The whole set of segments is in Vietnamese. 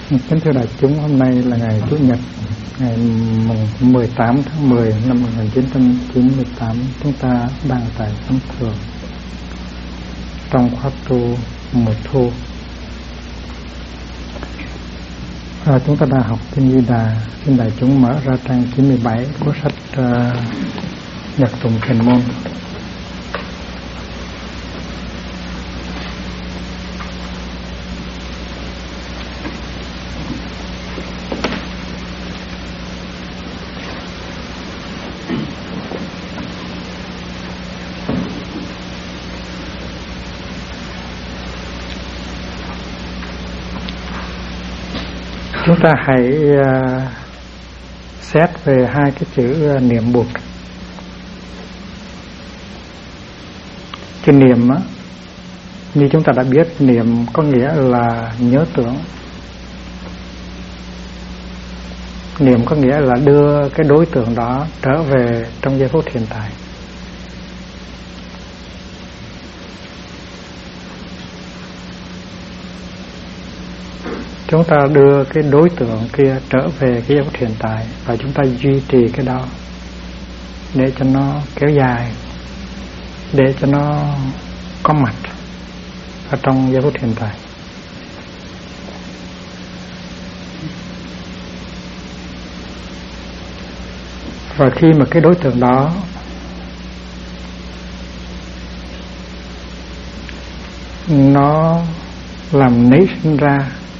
Kính thưa đại chúng, hôm nay là ngày Chủ nhật, ngày 18 tháng 10 năm 1998. Chúng ta đang tại Sống Thường trong khóa tu mùa thu. Chúng ta đang học Kinh Di Đà. Xin đại chúng mở ra trang 97 của sách Nhật Tụng Thiền Môn. Chúng ta hãy xét về hai cái chữ niệm buộc. Cái niệm á, như chúng ta đã biết, niệm có nghĩa là nhớ tưởng. Niệm có nghĩa là đưa cái đối tượng đó trở về trong giây phút hiện tại. Chúng ta đưa cái đối tượng kia trở về cái giây phút hiện tại và chúng ta duy trì cái đó để cho nó kéo dài, để cho nó có mặt ở trong giây phút hiện tại. Và khi mà cái đối tượng đó nó làm nảy sinh ra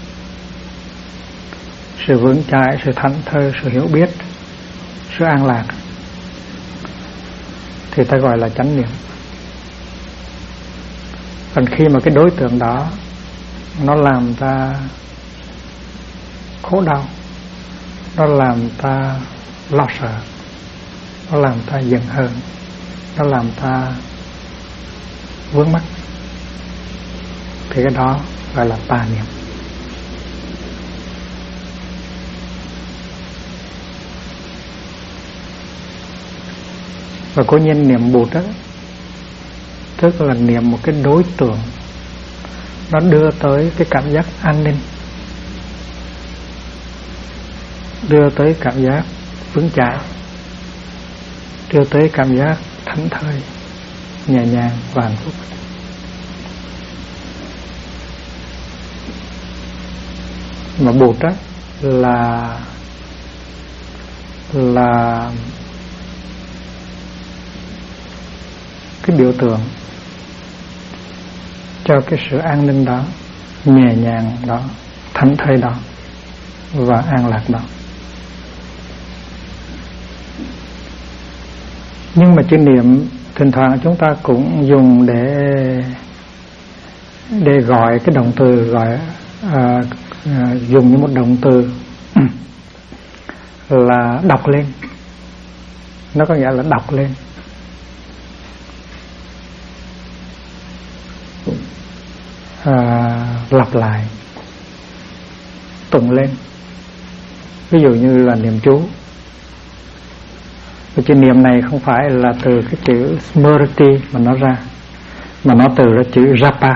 sự vững chãi, sự thảnh thơi, sự hiểu biết, sự an lạc, thì ta gọi là chánh niệm. Còn khi mà cái đối tượng đó nó làm ta khổ đau, nó làm ta lo sợ, nó làm ta giận hờn, nó làm ta vướng mắc, thì cái đó gọi là tà niệm. Và cố nhiên niệm Bụt đó, tức là niệm một cái đối tượng nó đưa tới cái cảm giác an ninh, đưa tới cảm giác vững chãi, đưa tới cảm giác thảnh thơi, nhẹ nhàng và hạnh phúc. Mà Bụt đó là cái biểu tượng cho cái sự an ninh đó, nhẹ nhàng đó, thảnh thơi đó và an lạc đó. Nhưng mà chữ niệm thỉnh thoảng chúng ta cũng dùng để gọi cái động từ, gọi dùng như một động từ là đọc lên. Nó có nghĩa là đọc lên, lặp lại, tụng lên. Ví dụ như là niệm chú. Và chữ niệm này không phải là từ cái chữ smriti mà nó ra, mà nó từ ra chữ japa.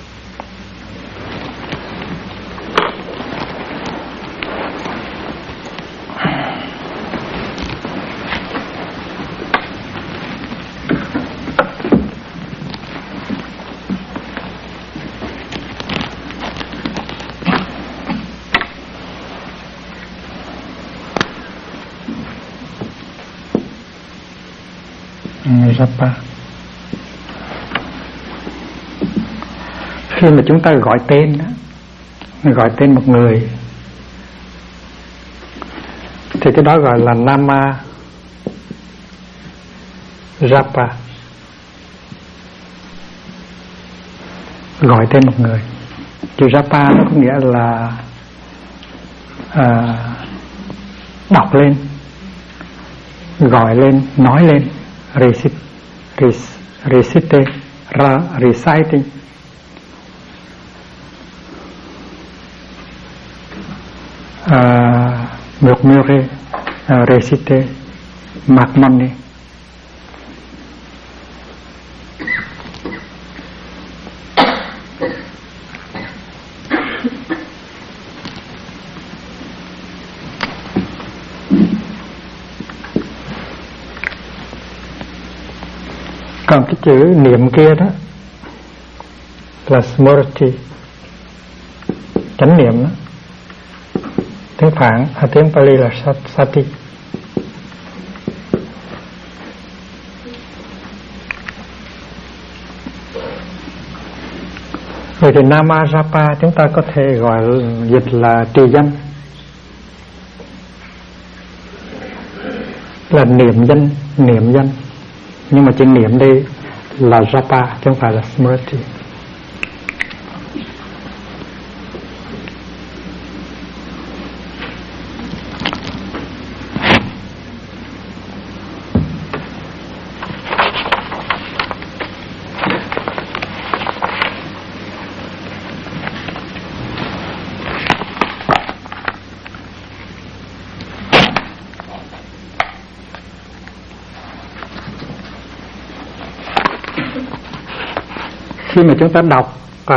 Japa. Khi mà chúng ta gọi tên đó, gọi tên một người, thì cái đó gọi là Nama Japa. Gọi tên một người. Chữ Japa nó có nghĩa là đọc lên, gọi lên, nói lên. Recite, reciting. Murmurer, recite, magmone. Còn cái chữ niệm kia đó là smriti, chánh niệm đó. Tiếng Phạn tiếng Pali là sati. Vậy thì Nama Japa chúng ta có thể gọi dịch là trì danh, là niệm danh. Nhưng mà chữ niệm đây là Japa chứ không phải là Smriti. Khi mà chúng ta đọc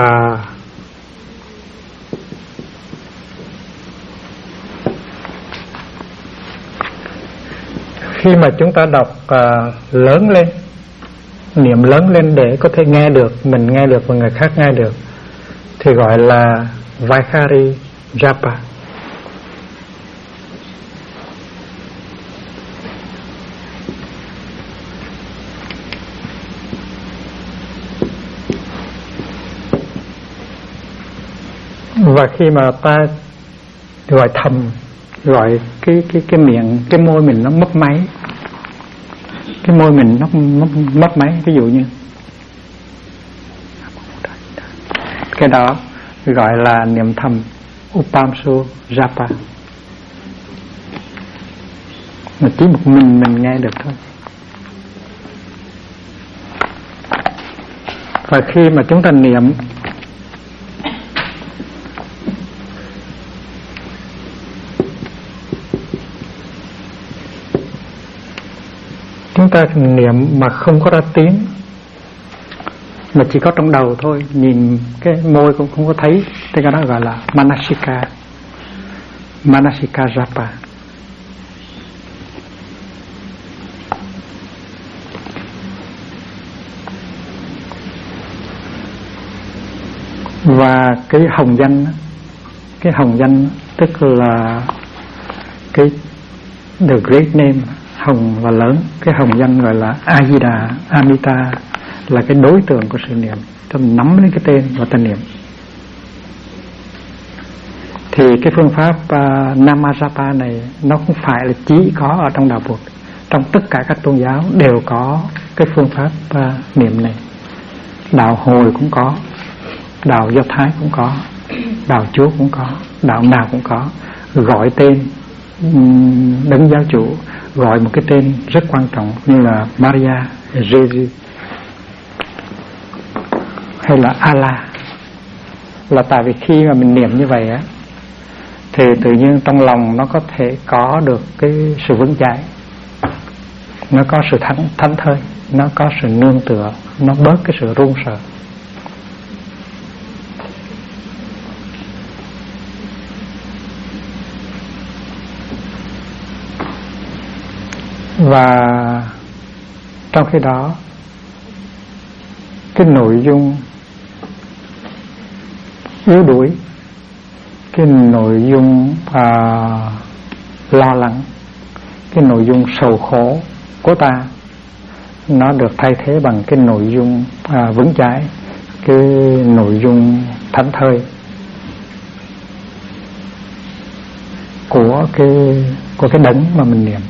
lớn lên, niệm lớn lên để có thể nghe được, mình nghe được và người khác nghe được, thì gọi là Vaikhari Japa. Và khi mà ta gọi thầm, gọi cái miệng, cái môi mình nó mấp máy, cái môi mình nó mấp máy, ví dụ như cái đó gọi là niệm thầm Upamsu Japa, mà chỉ một mình nghe được thôi. Và khi mà chúng ta niệm, chúng ta niệm mà không có ra tiếng, mà chỉ có trong đầu thôi, nhìn cái môi cũng không có thấy, thì cái đó gọi là Manasika Japa. Và cái hồng danh tức là cái the great name, hồng và lớn. Cái hồng danh gọi là Ajida, Amita, là cái đối tượng của sự niệm. Ta nắm lấy cái tên và ta niệm. Thì cái phương pháp Nama Japa này nó không phải là chỉ có ở trong đạo Phật, trong tất cả các tôn giáo đều có cái phương pháp niệm này. Đạo Hồi cũng có, đạo Do Thái cũng có, đạo Chúa cũng có, đạo nào cũng có. Gọi tên đấng giáo chủ, gọi một cái tên rất quan trọng như là Maria, Jesus hay là Allah, là tại vì khi mà mình niệm như vậy á, thì tự nhiên trong lòng nó có thể có được cái sự vững chãi, nó có sự thảnh thơi, nó có sự nương tựa, nó bớt cái sự run sợ. Và trong khi đó cái nội dung yếu đuối, cái nội dung lo lắng, cái nội dung sầu khổ của ta, nó được thay thế bằng cái nội dung vững chãi, cái nội dung thảnh thơi của cái đấng mà mình niệm.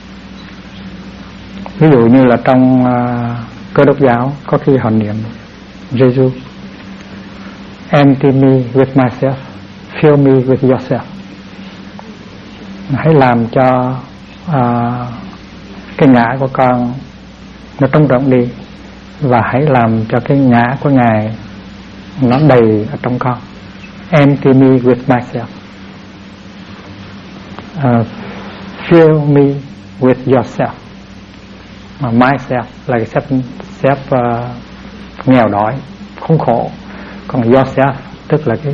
Ví dụ như là trong Cơ Đốc giáo có khi họ niệm Jesus, empty me with myself, fill me with yourself. Hãy làm cho cái ngã của con nó trống rỗng đi, và hãy làm cho cái ngã của Ngài nó đầy ở trong con. Empty me with myself, fill me with yourself. Myself là cái self nghèo đói, khốn khổ, còn yourself tức là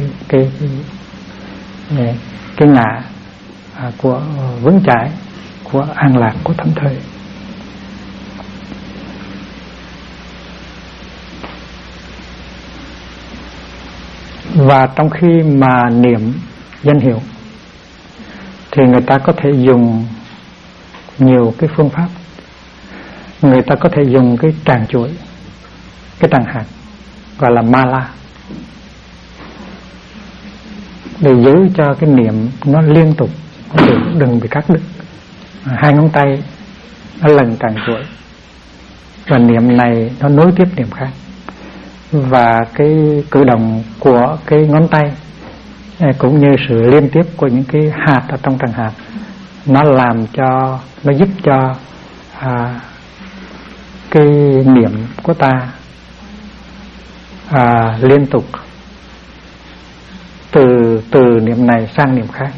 cái ngã của vững chãi, của an lạc, của thảnh thơi. Và trong khi mà niệm danh hiệu thì người ta có thể dùng nhiều cái phương pháp. Người ta có thể dùng cái tràng chuỗi, cái tràng hạt gọi là mala, để giữ cho cái niệm nó liên tục, đừng bị cắt đứt. Hai ngón tay nó lần tràng chuỗi, và niệm này nó nối tiếp niệm khác. Và cái cử động của cái ngón tay cũng như sự liên tiếp của những cái hạt ở trong tràng hạt, nó làm cho, nó giúp cho cái niệm của ta liên tục từ niệm này sang niệm khác.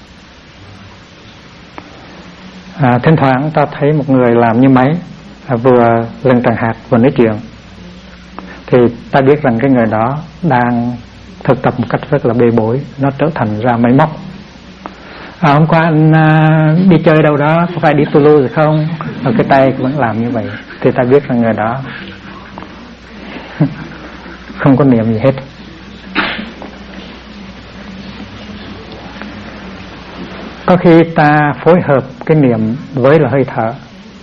Thỉnh thoảng ta thấy một người làm như máy, vừa lần tràng hạt vừa nói chuyện, thì ta biết rằng cái người đó đang thực tập một cách rất là bê bối, nó trở thành ra máy móc. Hôm qua anh đi chơi đâu đó, có phải đi Toulouse rồi không? Và cái tay vẫn làm như vậy, thì ta biết rằng người đó không có niệm gì hết. Có khi ta phối hợp cái niệm với là hơi thở.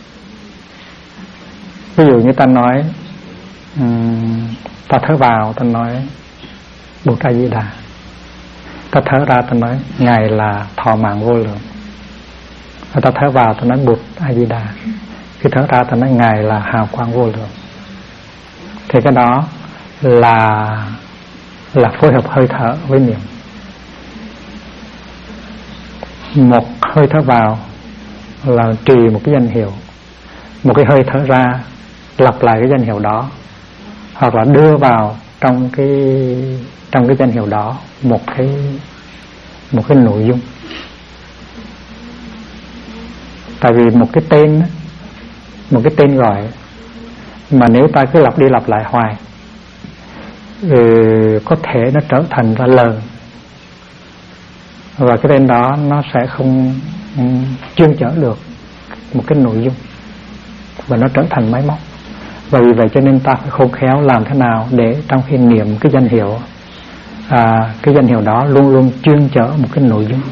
Ví dụ như ta nói, ta thở vào ta nói Bụt A Di Đà, ta thở ra ta nói Ngài là thọ mạng vô lượng. Ta thở vào ta nói Bụt A Di Đà, khi thở ra ta nói Ngài là hào quang vô lượng. Thì cái đó là phối hợp hơi thở với niệm. Một hơi thở vào là trì một cái danh hiệu, một cái hơi thở ra lặp lại cái danh hiệu đó, hoặc là đưa vào trong cái danh hiệu đó một cái nội dung. Tại vì một cái tên gọi mà nếu ta cứ lặp đi lặp lại hoài, có thể nó trở thành ra lời, và cái tên đó nó sẽ không chuyên chở được một cái nội dung, và nó trở thành máy móc. Và vì vậy cho nên ta phải khôn khéo làm thế nào để trong khi niệm cái danh hiệu, cái danh hiệu đó luôn luôn chuyên chở một cái nội dung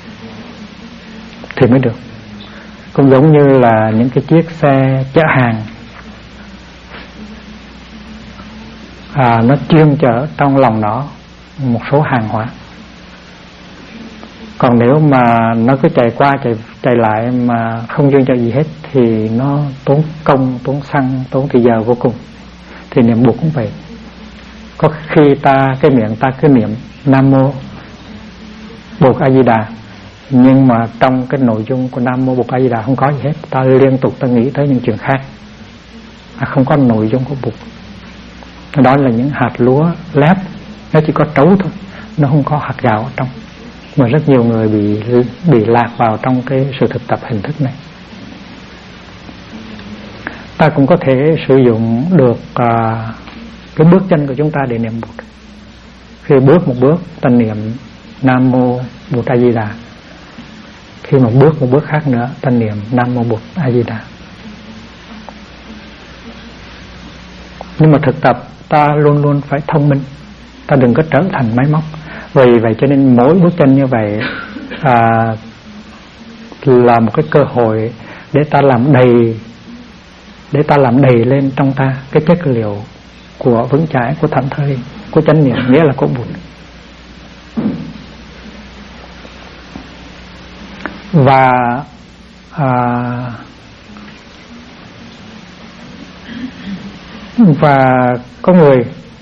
thì mới được. Cũng giống như là những cái chiếc xe chở hàng, nó chuyên chở trong lòng nó một số hàng hóa. Còn nếu mà nó cứ chạy qua chạy lại mà không chuyên chở gì hết thì nó tốn công, tốn xăng, tốn thời giờ vô cùng. Thì niệm Bụt cũng vậy. Có khi cái miệng ta cứ niệm Nam Mô Bụt A Di Đà, nhưng mà trong cái nội dung của Nam Mô Bụt A Di Đà không có gì hết. Ta liên tục ta nghĩ tới những chuyện khác, không có nội dung của Bụt. Đó là những hạt lúa lép, nó chỉ có trấu thôi, nó không có hạt gạo ở trong. Mà rất nhiều người bị lạc vào trong cái sự thực tập hình thức này. Ta cũng có thể sử dụng được cái bước chân của chúng ta để niệm Bụt. Khi bước một bước ta niệm Nam Mô Bụt A Di Đà, khi mà bước một bước khác nữa ta niệm Nam Mô Bụt A Di Đà. Nhưng mà thực tập ta luôn luôn phải thông minh, ta đừng có trở thành máy móc. Vì vậy cho nên mỗi bước chân như vậy là một cái cơ hội để ta làm đầy lên trong ta cái chất liệu của vững chãi, của thảnh thơi, của chánh niệm, nghĩa là của Bụt. Và có người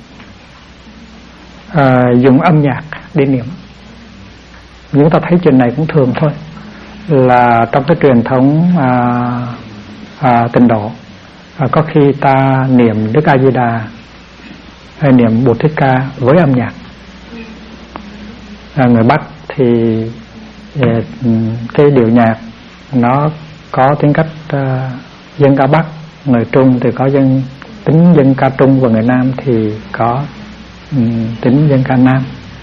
dùng âm nhạc để niệm. Chúng ta thấy chuyện này cũng thường thôi, là trong cái truyền thống Tịnh độ, có khi ta niệm Đức A Di Đà hay niệm Bụt Thích Ca với âm nhạc. Người Bắc thì cái điệu nhạc nó có tính cách dân ca Bắc, người Trung thì có tính dân ca Trung, và người Nam thì có tính dân ca Nam,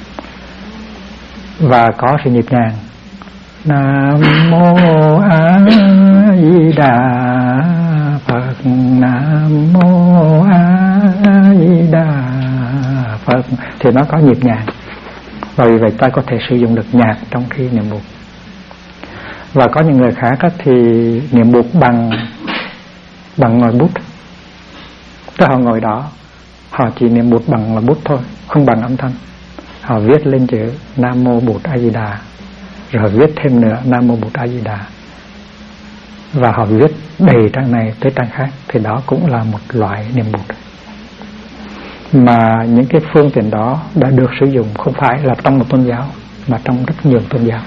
và có sự nhịp nhàng. Nam Mô A Di Đà Phật, Nam Mô A Di Đà Phật, thì nó có nhịp nhàng. Và vì vậy ta có thể sử dụng được nhạc trong khi niệm Bụt. Và có những người khác thì niệm Bụt bằng ngòi bút. Tức họ ngồi đó, họ chỉ niệm Bụt bằng là bút thôi, không bằng âm thanh. Họ viết lên chữ Nam Mô Bụt A Di Đà, rồi viết thêm nữa Nam Mô Bụt A Di Đà, và họ viết đầy trang này tới trang khác. Thì đó cũng là một loại niệm Bụt. Mà những cái phương tiện đó đã được sử dụng không phải là trong một tôn giáo, mà trong rất nhiều tôn giáo.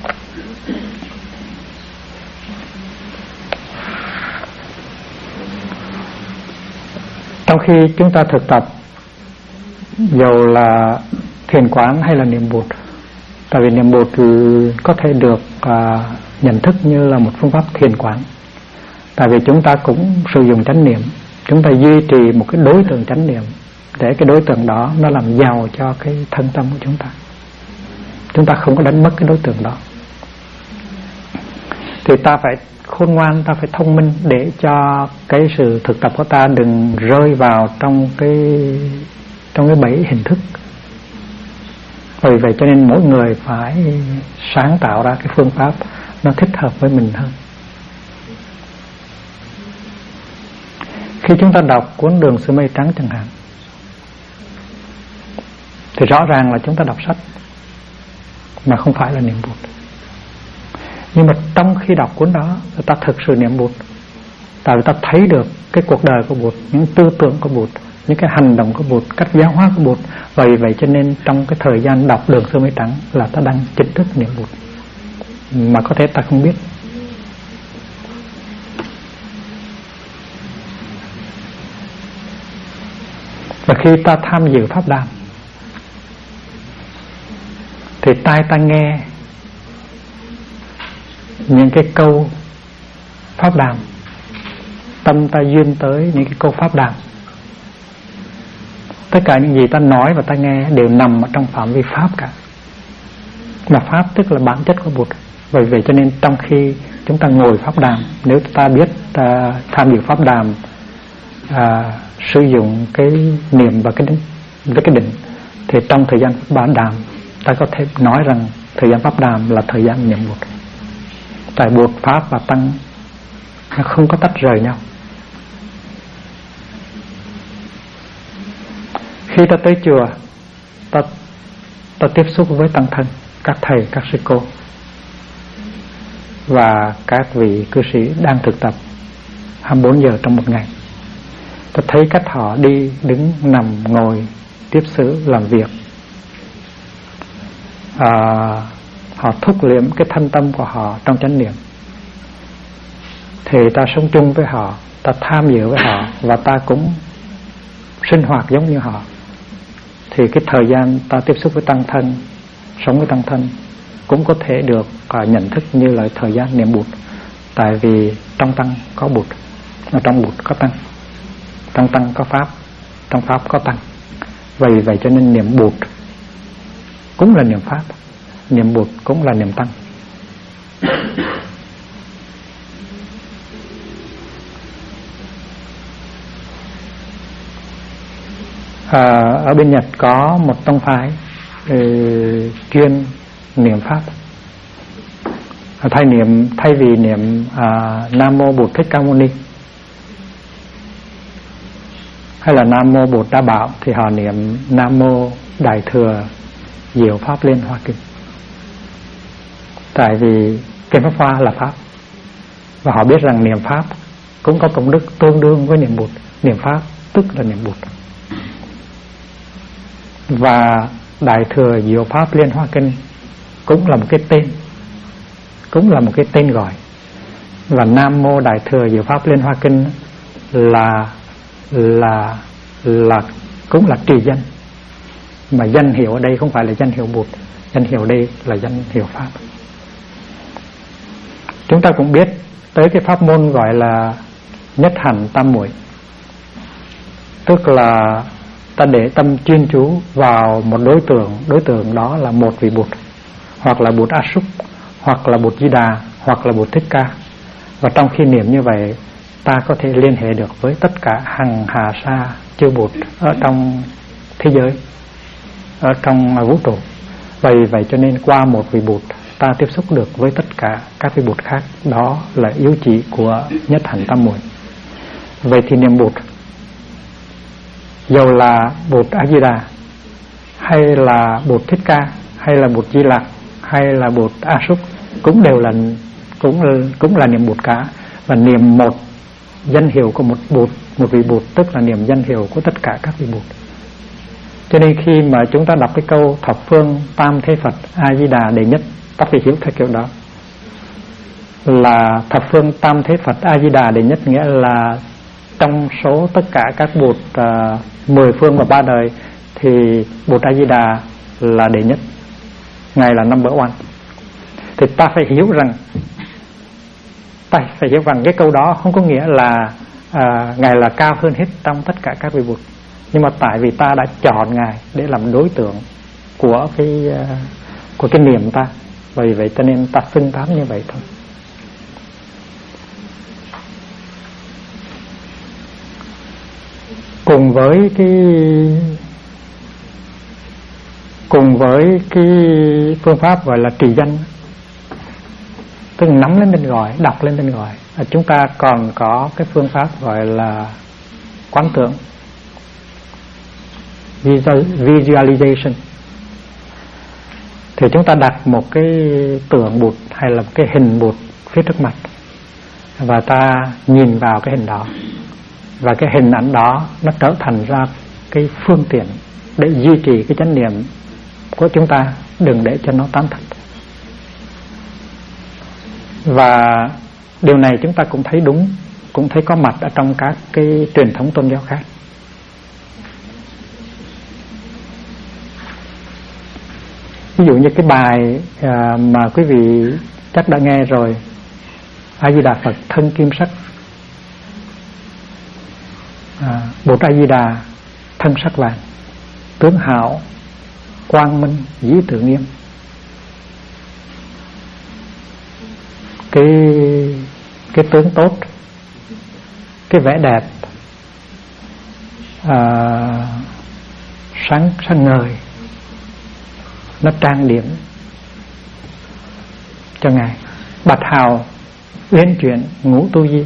Trong khi chúng ta thực tập, dầu là thiền quán hay là niệm Bụt, tại vì niệm Bụt có thể được nhận thức như là một phương pháp thiền quán. Tại vì chúng ta cũng sử dụng chánh niệm, chúng ta duy trì một cái đối tượng chánh niệm, để cái đối tượng đó nó làm giàu cho cái thân tâm của chúng ta. Chúng ta không có đánh mất cái đối tượng đó. Thì ta phải khôn ngoan, ta phải thông minh để cho cái sự thực tập của ta đừng rơi vào trong cái bẫy hình thức. Vì vậy cho nên mỗi người phải sáng tạo ra cái phương pháp nó thích hợp với mình hơn. Khi chúng ta đọc cuốn Đường Xưa Mây Trắng chẳng hạn, thì rõ ràng là chúng ta đọc sách mà không phải là niệm Bụt. Nhưng mà trong khi đọc cuốn đó, ta thực sự niệm Bụt. Tại vì ta thấy được cái cuộc đời của Bụt, những tư tưởng của Bụt, những cái hành động của Bụt, cách giáo hóa của Bụt. Vì vậy cho nên trong cái thời gian đọc Đường Xưa Mây Trắng là ta đang chính thức niệm Bụt, mà có thể ta không biết. Và khi ta tham dự pháp đàm thì tai ta nghe những cái câu pháp đàm, tâm ta duyên tới những cái câu pháp đàm. Tất cả những gì ta nói và ta nghe đều nằm ở trong phạm vi pháp cả. Mà pháp tức là bản chất của Bụt. Bởi vậy cho nên trong khi chúng ta ngồi pháp đàm, nếu ta biết ta tham dự pháp đàm, sử dụng cái niệm và cái định, thì trong thời gian pháp đàm ta có thể nói rằng thời gian pháp đàm là thời gian niệm Bụt. Tại Bụt, pháp và tăng nó không có tách rời nhau. Khi ta tới chùa, ta tiếp xúc với tăng thân, các thầy, các sư cô và các vị cư sĩ đang thực tập 24 giờ trong một ngày. Ta thấy cách họ đi, đứng, nằm, ngồi, tiếp xử, làm việc. Họ thúc liệm cái thân tâm của họ trong chánh niệm. Thì ta sống chung với họ, ta tham dự với họ, và ta cũng sinh hoạt giống như họ. Thì cái thời gian ta tiếp xúc với tăng thân, sống với tăng thân cũng có thể được nhận thức như là thời gian niệm Bụt. Tại vì trong tăng có Bụt, mà trong Bụt có tăng, trong tăng có pháp, trong pháp có tăng. Vì vậy cho nên niệm Bụt cũng là niệm pháp, niệm Bụt cũng là niệm tăng. Ở bên Nhật có một tông phái chuyên niệm pháp. Thay vì niệm Nam Mô Bụt Thích Ca Mâu Ni hay là Nam Mô Bụt Đa Bảo, thì họ niệm Nam Mô Đại Thừa Diệu Pháp Liên Hoa Kinh. Tại vì Kinh Pháp Hoa là pháp, và họ biết rằng niệm pháp cũng có công đức tương đương với niệm Bụt. Niệm pháp tức là niệm Bụt. Và Đại Thừa Diệu Pháp Liên Hoa Kinh cũng là một cái tên, cũng là một cái tên gọi. Và Nam Mô Đại Thừa Diệu Pháp Liên Hoa Kinh là cũng là trì danh. Mà danh hiệu ở đây không phải là danh hiệu Bụt, danh hiệu đây là danh hiệu pháp. Chúng ta cũng biết tới cái pháp môn gọi là nhất hành tam muội, tức là ta để tâm chuyên chú vào một đối tượng đó là một vị Bụt, hoặc là Bụt A Súc, hoặc là Bụt Di Đà, hoặc là Bụt Thích Ca. Và trong khi niệm như vậy, ta có thể liên hệ được với tất cả hằng hà sa chư Bụt ở trong thế giới, ở trong vũ trụ. Vậy cho nên qua một vị Bụt ta tiếp xúc được với tất cả các vị Bụt khác. Đó là yếu chỉ của nhất hạnh tam muội. Vậy thì niệm Bụt, dầu là Bụt A Di Đà hay là Bụt Thích Ca hay là Bụt Di Lặc hay là Bụt A Súc cũng đều là cũng là niệm Bụt cả, và niệm một danh hiệu của một vị Bụt, tức là niệm danh hiệu của tất cả các vị Bụt. Cho nên khi mà chúng ta đọc cái câu thập phương tam thế Phật A Di Đà đệ nhất, ta phải hiểu theo kiểu đó, là thập phương tam thế Phật A Di Đà đệ nhất, nghĩa là trong số tất cả các Bụt 10 phương và 3 đời thì Bụt A Di Đà là đệ nhất, Ngài là number one. Thì ta phải hiểu rằng cái câu đó không có nghĩa là Ngài là cao hơn hết trong tất cả các vị Bụt, nhưng mà tại vì ta đã chọn Ngài để làm đối tượng của cái niệm ta, vì vậy cho nên ta xưng tán như vậy thôi. Cùng với cái phương pháp gọi là trì danh, tức là nắm lên tên gọi, đọc lên tên gọi, chúng ta còn có cái phương pháp gọi là quán tưởng, visualization. Thì chúng ta đặt một cái tượng Bụt hay là một cái hình Bụt phía trước mặt, và ta nhìn vào cái hình đó, và cái hình ảnh đó nó trở thành ra cái phương tiện để duy trì cái chánh niệm của chúng ta, đừng để cho nó tán thật. Và điều này chúng ta cũng thấy đúng, cũng thấy có mặt ở trong các cái truyền thống tôn giáo khác. Ví dụ như cái bài mà quý vị chắc đã nghe rồi, A Di Đà Phật thân kim sắc, Bụt A Di Đà thân sắc vàng, tướng hảo quang minh dĩ tự nghiêm. Cái tướng tốt, cái vẻ đẹp sáng ngời, nó trang điểm cho Ngài. Bạch hào uyển chuyển ngũ tu di,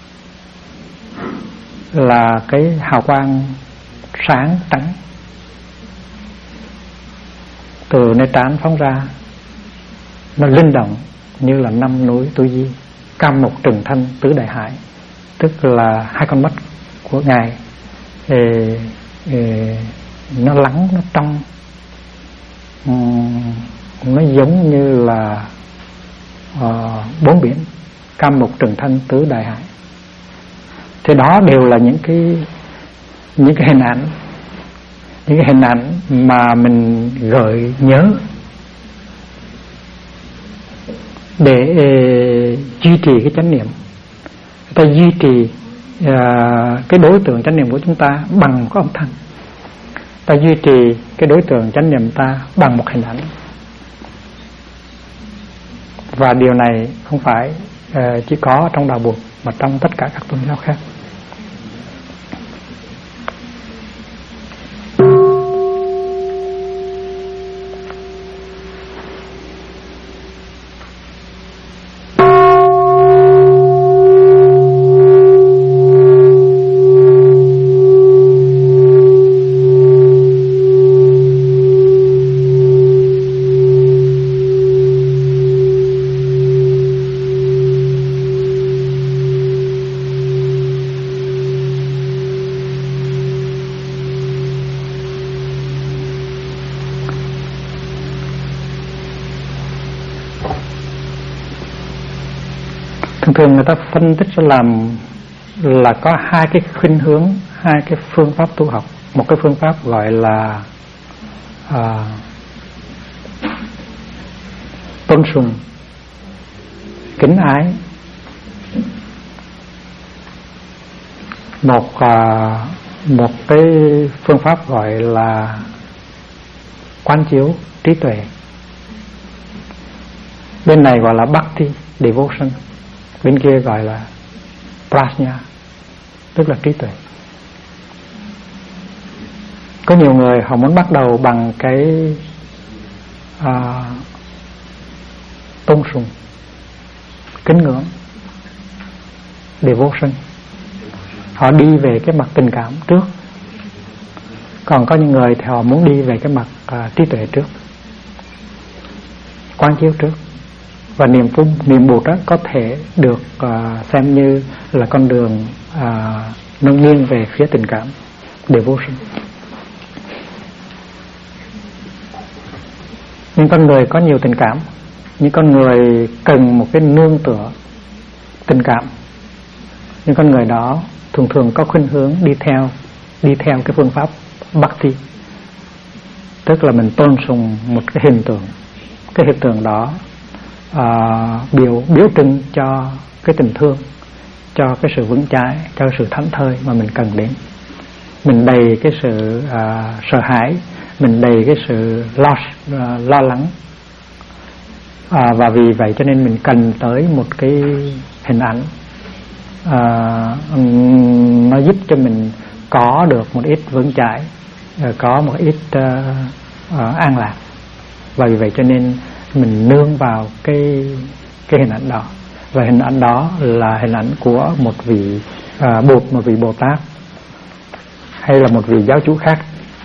là cái hào quang sáng trắng từ nơi trán phóng ra, nó linh động như là 5 núi tu di. Cam mục trừng thanh tứ đại hải, tức là 2 con mắt của Ngài nó lắng, nó trong, nó giống như là 4 biển. Cam mục trừng thanh tứ đại hải. Thì đó đều là những cái hình ảnh mà mình gợi nhớ để duy trì cái chánh niệm. Ta duy trì cái đối tượng chánh niệm của chúng ta bằng có âm thanh, ta duy trì cái đối tượng chánh niệm ta bằng một hình ảnh. Và điều này không phải chỉ có trong đạo Bụt mà trong tất cả các tôn giáo khác. Thường người ta phân tích làm là có 2 cái khuynh hướng, 2 cái phương pháp tu học. Một cái phương pháp gọi là tôn sùng, kính ái. Một cái phương pháp gọi là quán chiếu, trí tuệ. Bên này gọi là bhakti, devotion. Bên kia gọi là prajna, tức là trí tuệ. Có nhiều người họ muốn bắt đầu bằng cái tôn sùng, kính ngưỡng, devotion. Họ đi về cái mặt tình cảm trước, còn có những người thì họ muốn đi về cái mặt trí tuệ trước, quán chiếu trước. Và niệm Bụt đó có thể được xem như là con đường nó nghiêng về phía tình cảm, devotion. Những con người có nhiều tình cảm, những con người cần một cái nương tựa tình cảm, những con người đó thường thường có khuynh hướng đi theo cái phương pháp Bhakti, tức là mình tôn sùng một cái hình tượng. Cái hiện tượng đó biểu trưng cho cái tình thương, cho cái sự vững chãi, cho sự thảnh thơi mà mình cần đến. Mình đầy cái sự sợ hãi, mình đầy cái sự lo lắng, và vì vậy cho nên mình cần tới một cái hình ảnh nó giúp cho mình có được một ít vững chãi, có một ít an lạc. Và vì vậy cho nên mình nương vào cái hình ảnh đó. Và hình ảnh đó là hình ảnh của một vị một vị Bồ Tát hay là một vị giáo chủ khác.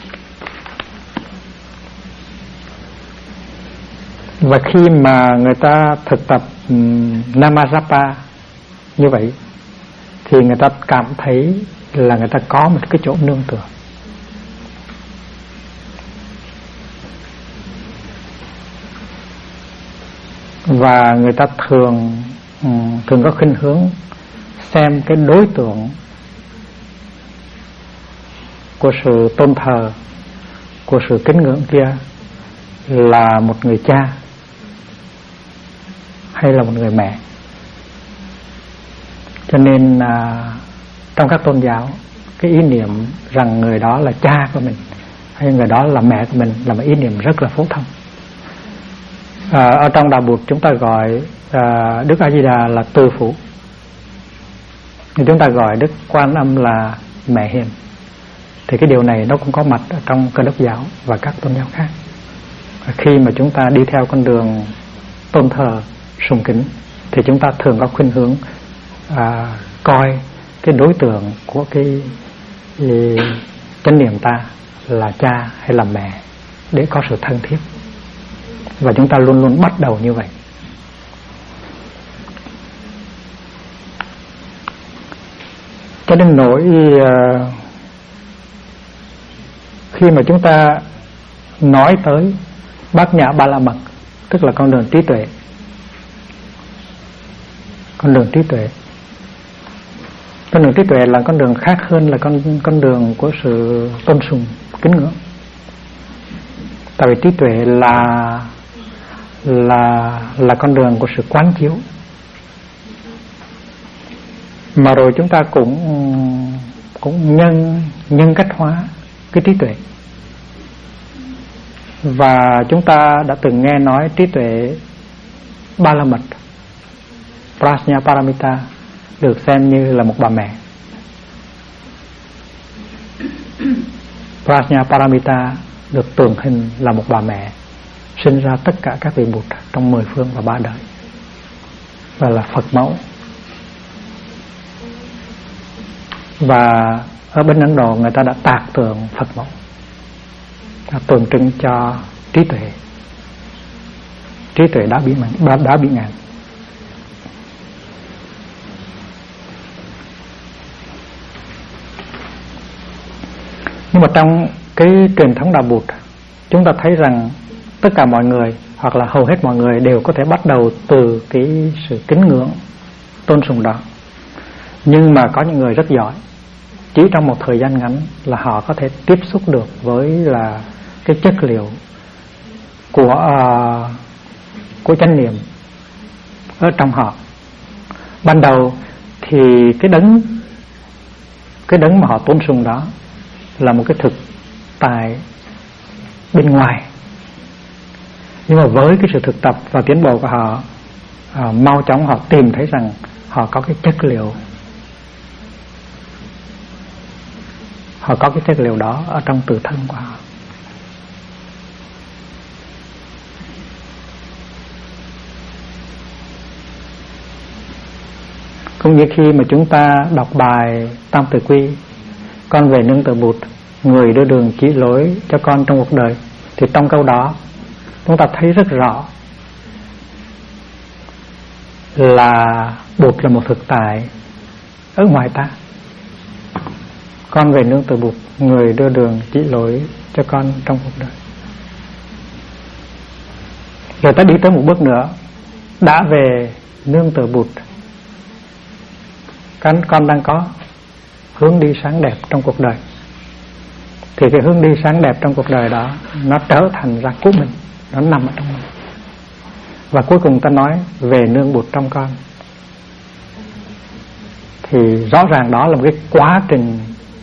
Và khi mà người ta thực tập Namajapa như vậy thì người ta cảm thấy là người ta có một cái chỗ nương tựa. Và người ta thường có khuynh hướng xem cái đối tượng của sự tôn thờ, của sự kính ngưỡng kia là một người cha hay là một người mẹ. Cho nên trong các tôn giáo, cái ý niệm rằng người đó là cha của mình hay người đó là mẹ của mình là một ý niệm rất là phổ thông. Ở trong Đạo Bụt chúng ta gọi Đức A Di Đà là Từ Phụ, chúng ta gọi Đức Quan Âm là Mẹ Hiền. Thì cái điều này nó cũng có mặt ở trong Cơ Đốc giáo và các tôn giáo khác. Khi mà chúng ta đi theo con đường tôn thờ, sùng kính thì chúng ta thường có khuynh hướng coi cái đối tượng của cái chánh niệm ta là cha hay là mẹ để có sự thân thiết. Và chúng ta luôn luôn bắt đầu như vậy. Cho đến nỗi khi mà chúng ta nói tới Bát Nhã Ba La Mật, tức là con đường trí tuệ, con đường trí tuệ là con đường khác hơn là con đường của sự tôn sùng kính ngưỡng. Tại vì trí tuệ là con đường của sự quán chiếu. Mà rồi chúng ta cũng nhân cách hóa cái trí tuệ. Và chúng ta đã từng nghe nói trí tuệ Ba La Mật, Prajna Paramita, được xem như là một bà mẹ. Prajna Paramita được tượng hình là một bà mẹ sinh ra tất cả các vị Bụt trong 10 phương và 3 đời, và là Phật mẫu. Và ở bên Ấn Độ người ta đã tạc tượng Phật mẫu, tượng trưng cho trí tuệ. Trí tuệ đã bị ngạn. Nhưng mà trong cái truyền thống Đạo Bụt, chúng ta thấy rằng tất cả mọi người hoặc là hầu hết mọi người đều có thể bắt đầu từ cái sự kính ngưỡng, tôn sùng đó. Nhưng mà có những người rất giỏi, chỉ trong một thời gian ngắn là họ có thể tiếp xúc được với là cái chất liệu của chánh niệm ở trong họ. Ban đầu thì cái đấng mà họ tôn sùng đó là một cái thực tại bên ngoài. Nhưng mà với cái sự thực tập và tiến bộ của họ, mau chóng họ tìm thấy rằng họ có cái chất liệu, họ có cái chất liệu đó ở trong tự thân của họ. Cũng như khi mà chúng ta đọc bài Tam Tự Quy, con về nương tựa Bụt, người đưa đường chỉ lối cho con trong cuộc đời, thì trong câu đó chúng ta thấy rất rõ là Bụt là một thực tại ở ngoài ta. Con về nương tựa Bụt, người đưa đường chỉ lối cho con trong cuộc đời. Rồi ta đi tới một bước nữa, đã về nương tựa Bụt, con đang có hướng đi sáng đẹp trong cuộc đời, thì cái hướng đi sáng đẹp trong cuộc đời đó nó trở thành ra của mình, nó nằm ở trong mình. Và cuối cùng ta nói về nương Bụt trong con, thì rõ ràng đó là một cái quá trình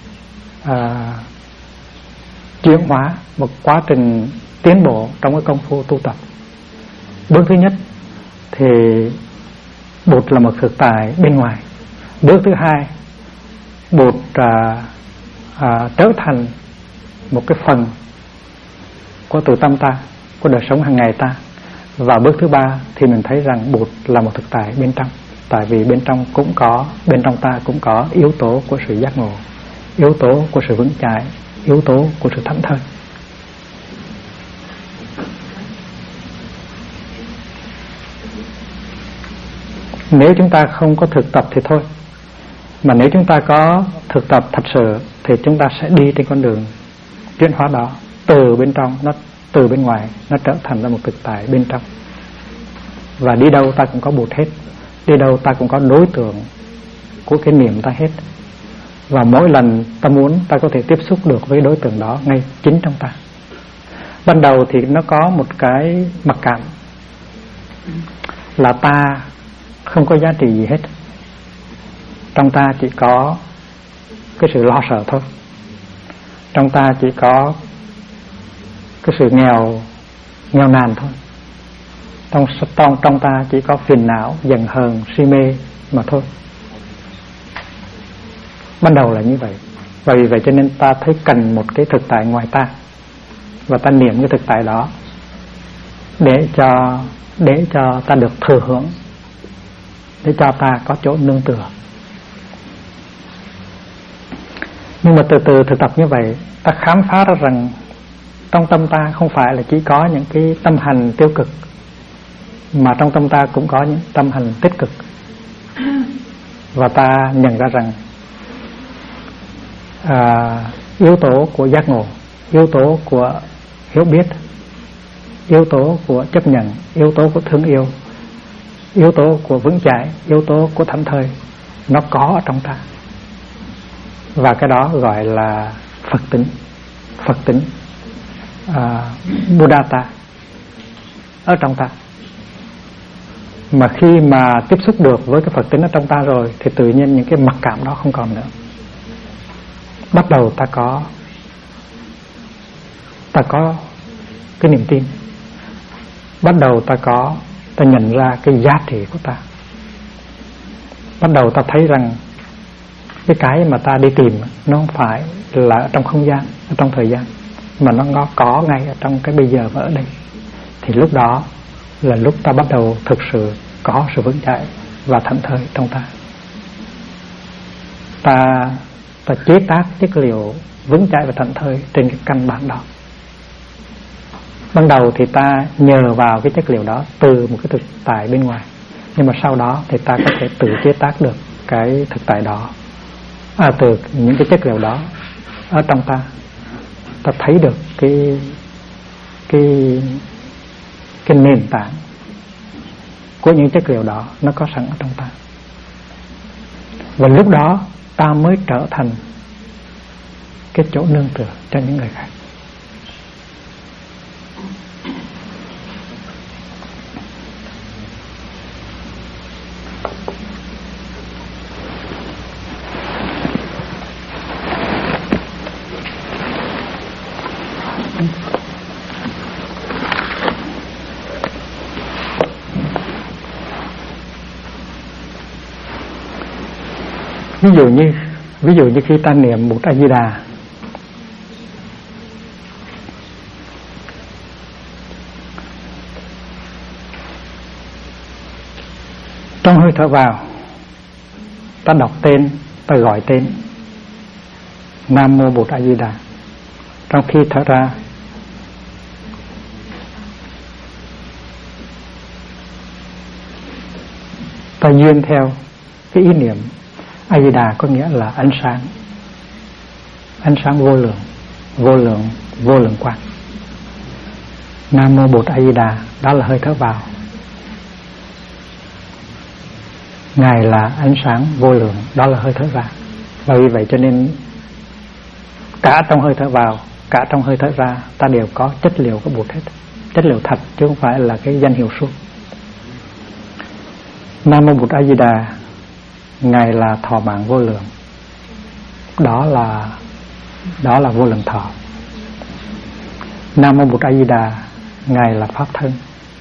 chuyển hóa, một quá trình tiến bộ trong cái công phu tu tập. Bước thứ nhất thì Bụt là một thực tại bên ngoài. Bước thứ hai, Bụt trở thành một cái phần của tự tâm ta, của đời sống hàng ngày ta. Và bước thứ ba thì mình thấy rằng Bụt là một thực tại bên trong. Tại vì bên trong ta cũng có yếu tố của sự giác ngộ, yếu tố của sự vững chãi, yếu tố của sự thảnh thơi. Nếu chúng ta không có thực tập thì thôi, mà nếu chúng ta có thực tập thật sự thì chúng ta sẽ đi trên con đường chuyển hóa đó, từ bên trong, nó từ bên ngoài nó trở thành ra một thực tại bên trong. Và đi đâu ta cũng có Bụt hết, đi đâu ta cũng có đối tượng của cái niệm ta hết. Và mỗi lần ta muốn, ta có thể tiếp xúc được với đối tượng đó ngay chính trong ta. Ban đầu thì nó có một cái mặc cảm là ta không có giá trị gì hết, trong ta chỉ có cái sự lo sợ thôi, trong ta chỉ có cái sự nghèo nàn thôi, trong ta chỉ có phiền não, giận hờn, si mê mà thôi. Ban đầu là như vậy. Và vì vậy cho nên ta thấy cần một cái thực tại ngoài ta, và ta niệm cái thực tại đó để cho ta được thừa hưởng, để cho ta có chỗ nương tựa. Nhưng mà từ từ thực tập như vậy, ta khám phá ra rằng trong tâm ta không phải là chỉ có những cái tâm hành tiêu cực, mà trong tâm ta cũng có những tâm hành tích cực. Và ta nhận ra rằng yếu tố của giác ngộ, yếu tố của hiểu biết, yếu tố của chấp nhận, yếu tố của thương yêu, yếu tố của vững chãi, yếu tố của thảnh thơi, nó có ở trong ta. Và cái đó gọi là Phật tính Buddhata ở trong ta. Mà khi mà tiếp xúc được với cái Phật tính ở trong ta rồi thì tự nhiên những cái mặc cảm đó không còn nữa. Bắt đầu ta có cái niềm tin. Bắt đầu ta nhận ra cái giá trị của ta. Bắt đầu ta thấy rằng cái mà ta đi tìm nó không phải là ở trong không gian, ở trong thời gian, mà nó có ngay ở trong cái bây giờ và ở đây. Thì lúc đó là lúc ta bắt đầu thực sự có sự vững chãi và thảnh thơi trong ta. Ta chế tác chất liệu vững chãi và thảnh thơi trên cái căn bản đó. Ban đầu thì ta nhờ vào cái chất liệu đó từ một cái thực tại bên ngoài, nhưng mà sau đó thì ta có thể tự chế tác được cái thực tại đó từ những cái chất liệu đó ở trong ta. Ta thấy được cái nền tảng của những chất liệu đó nó có sẵn ở trong ta. Và lúc đó ta mới trở thành cái chỗ nương tựa cho những người khác. Ví dụ như khi ta niệm Bụt A Di Đà, trong hơi thở vào ta đọc tên, ta gọi tên Nam Mô Bụt A Di Đà. Trong khi thở ra, ta duyên theo cái ý niệm A Di Đà, có nghĩa là ánh sáng, ánh sáng vô lượng, vô lượng quang. Nam Mô Bụt A Di Đà, đó là hơi thở vào. Ngài là ánh sáng vô lượng, đó là hơi thở ra. Và vì vậy cho nên cả trong hơi thở vào, cả trong hơi thở ra, ta đều có chất liệu của Bụt hết, chất liệu thật chứ không phải là cái danh hiệu suông. Nam Mô Bụt A Di Đà, Ngài là thọ mạng vô lượng, đó là vô lượng thọ. Nam Mô Bụt A Di Đà, Ngài là pháp thân.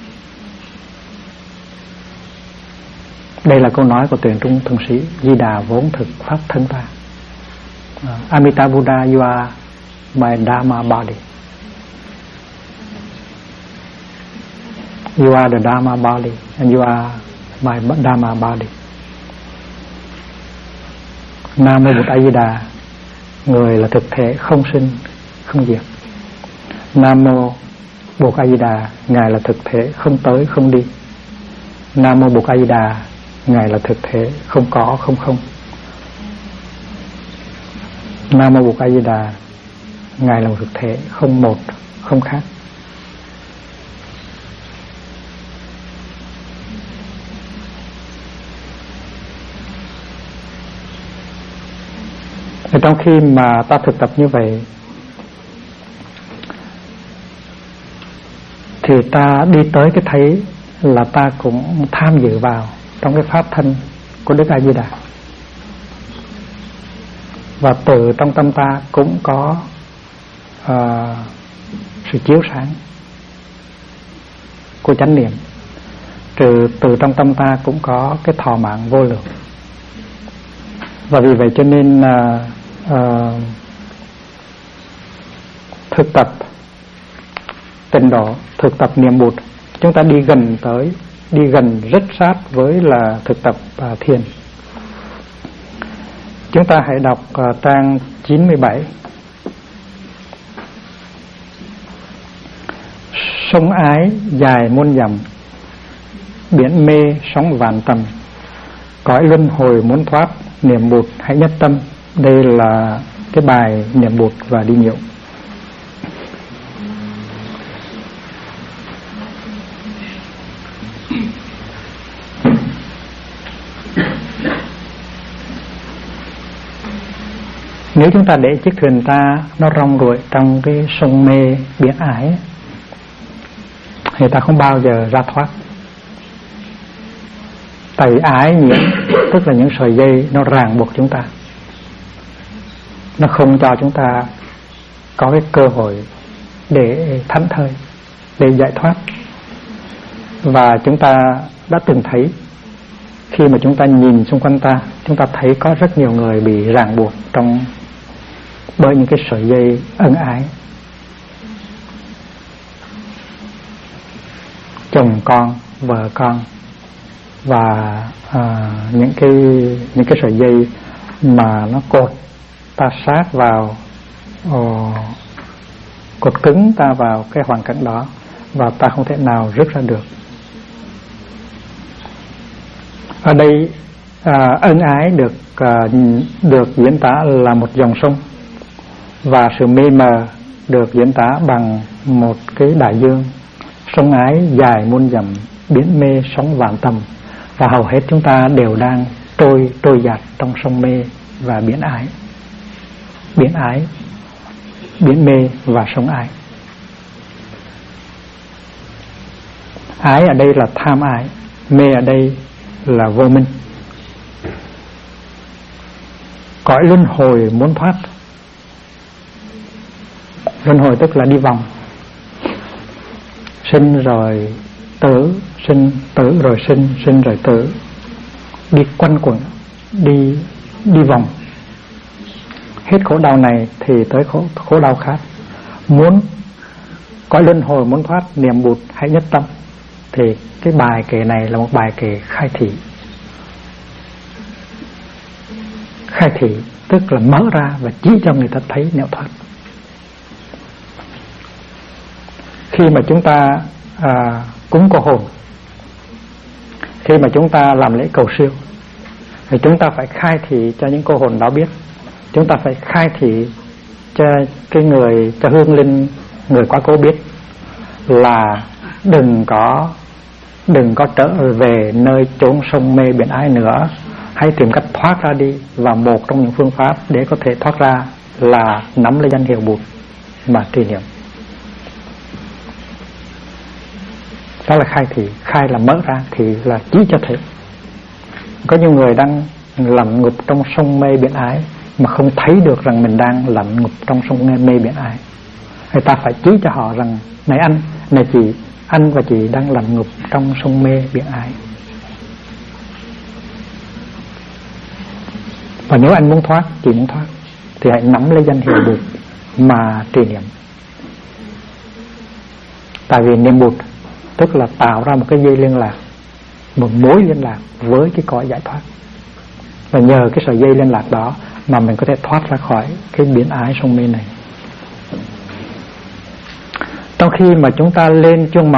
Đây là câu nói của tuyển trung thượng sĩ: Di Đà vốn thực pháp thân ta. Amitabha Buddha, you are my Dharma body. You are the Dharma body and you are my Dharma body. Nam Mô Bụt A Di Đà, người là thực thể không sinh không diệt. Nam Mô Bụt A Di Đà, Ngài là thực thể không tới không đi. Nam Mô Bụt A Di Đà, Ngài là thực thể không có không không. Nam Mô Bụt A Di Đà, Ngài là một thực thể không một không khác. Trong khi mà ta thực tập như vậy thì ta đi tới cái thấy là ta cũng tham dự vào trong cái pháp thân của Đức A Di Đà. Và từ trong tâm ta cũng có sự chiếu sáng của chánh niệm. Từ trong tâm ta cũng có cái thọ mạng vô lượng. Và vì vậy cho nên thực tập tịnh độ, thực tập niệm Bụt, chúng ta đi gần rất sát với là thực tập thiền. Chúng ta hãy đọc trang 97. Sông ái dài muôn dặm, biển mê sóng vạn tầng, cõi luân hồi muốn thoát, niệm Bụt hãy nhất tâm. Đây là cái bài niệm Bụt và đi nhiệu. Nếu chúng ta để chiếc thuyền ta nó rong ruổi trong cái sông mê biển ải thì ta không bao giờ ra thoát. Tại ái nhiễm tức là những sợi dây nó ràng buộc chúng ta, nó không cho chúng ta có cái cơ hội để thảnh thơi, để giải thoát. Và chúng ta đã từng thấy khi mà chúng ta nhìn xung quanh ta, chúng ta thấy có rất nhiều người bị ràng buộc bởi những cái sợi dây ân ái. Chồng con, vợ con và những cái sợi dây mà nó cột ta sát vào, cột cứng ta vào cái hoàn cảnh đó và ta không thể nào rứt ra được. Ở đây ân ái được diễn tả là một dòng sông, và sự mê mờ được diễn tả bằng một cái đại dương. Sông ái dài muôn dặm, biển mê sóng vạn tầng, và hầu hết chúng ta đều đang trôi dạt trong sông mê và biển ái. Biển mê và sông ái. Ái ở đây là tham ái, mê ở đây là vô minh. Cõi luân hồi muốn thoát. Luân hồi tức là đi vòng, sinh rồi tử, sinh tử rồi sinh, sinh rồi tử, đi quanh quẩn, đi vòng. Hết khổ đau này thì tới khổ đau khác. Muốn cõi luân hồi muốn thoát, niệm Bụt hãy nhất tâm. Thì cái bài kệ này là một bài kệ khai thị. khai thị tức là mở ra và chỉ cho người ta thấy nẻo thoát. Khi mà chúng ta cúng cô hồn, khi mà chúng ta làm lễ cầu siêu, thì chúng ta phải khai thị cho những cô hồn đó biết. Chúng ta phải khai thị cho cái người, cho hương linh người quá cố biết là đừng có trở về nơi chốn sông mê biển ái nữa, hãy tìm cách thoát ra đi. Và một trong những phương pháp để có thể thoát ra là nắm lấy danh hiệu Bụt mà trì niệm. Đó là khai thị. Khai là mở ra, thị là chỉ cho thấy. Có nhiều người đang lặn ngụp trong sông mê biển ái mà không thấy được rằng mình đang lặn ngụp trong sông mê biển ái. Người ta phải chỉ cho họ rằng này anh, này chị, anh và chị đang lặn ngụp trong sông mê biển ái. Và nếu anh muốn thoát, chị muốn thoát, thì hãy nắm lấy danh hiệu Bụt mà trì niệm. Tại vì niệm Bụt tức là tạo ra một cái dây liên lạc, một mối liên lạc với cái cõi giải thoát. Và nhờ cái sợi dây liên lạc đó mà mình có thể thoát ra khỏi cái biển ái sông mê này. Trong khi mà chúng ta lên chuông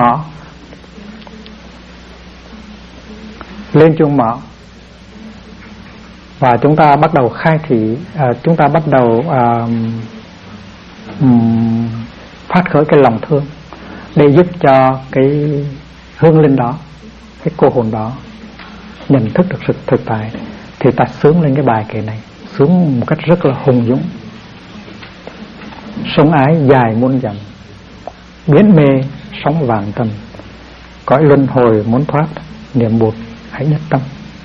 mõ và chúng ta bắt đầu khai thị, chúng ta bắt đầu phát khởi cái lòng thương để giúp cho cái hương linh đó, cái cô hồn đó nhận thức được sự thực tại, thì ta sướng lên cái bài kệ này, sướng một cách rất là hùng dũng. Sông ái dài muôn dặm, biến mê sóng vạn tầng, cõi luân hồi muốn thoát, niệm Bụt hãy nhất tâm.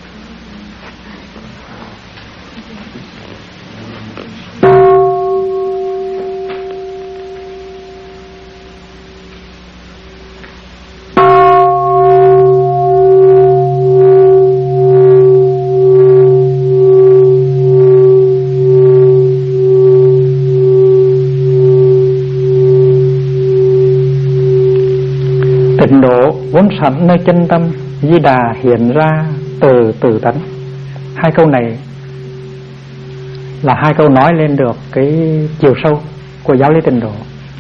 Tịnh độ vốn sẵn nơi chân tâm, Di Đà hiện ra từ từ tánh. Hai câu này là hai câu nói lên được cái chiều sâu của giáo lý tịnh độ.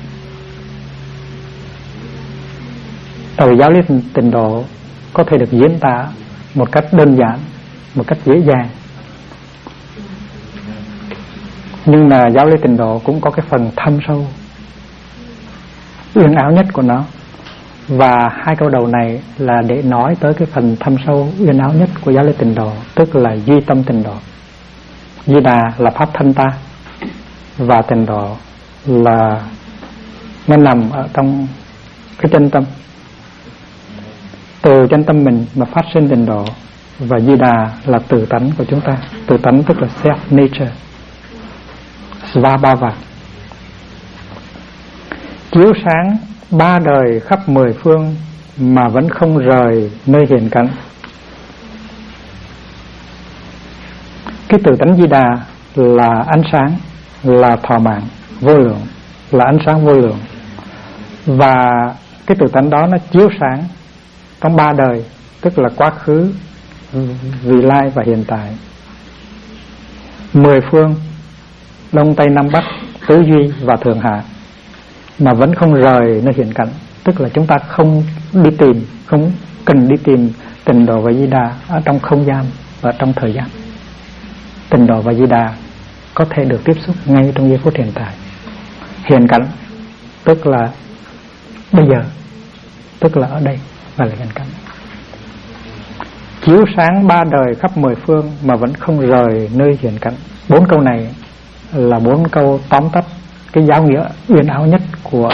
Tại vì giáo lý tịnh độ có thể được diễn tả một cách đơn giản, một cách dễ dàng, nhưng mà giáo lý tịnh độ cũng có cái phần thâm sâu, uyên ảo nhất của nó. Và hai câu đầu này là để nói tới cái phần thâm sâu uyên ảo nhất của giáo lý tịnh độ, tức là duy tâm tịnh độ. Di Đà là pháp thân ta, và tịnh độ là nó nằm ở trong cái chân tâm. Từ chân tâm mình mà phát sinh tịnh độ. Và Di Đà là tự tánh của chúng ta. Tự tánh tức là self nature, Svabhava, chiếu sáng ba đời khắp mười phương mà vẫn không rời nơi hiện cảnh. Cái tự tánh Di Đà là ánh sáng, là thọ mạng vô lượng, là ánh sáng vô lượng. Và cái tự tánh đó nó chiếu sáng trong ba đời, tức là quá khứ, vị lai và hiện tại. Mười phương, Đông Tây Nam Bắc, Tứ Duy và Thượng Hạ, mà vẫn không rời nơi hiện cảnh. Tức là chúng ta không đi tìm, không cần đi tìm tịnh độ và Di Đà ở trong không gian và trong thời gian. Tịnh độ và Di Đà có thể được tiếp xúc ngay trong giây phút hiện tại. Hiện cảnh tức là bây giờ, tức là ở đây, và là hiện cảnh. Chiếu sáng ba đời khắp mười phương mà vẫn không rời nơi hiện cảnh. 4 câu này là 4 câu tóm tắt cái giáo nghĩa uyên ảo nhất của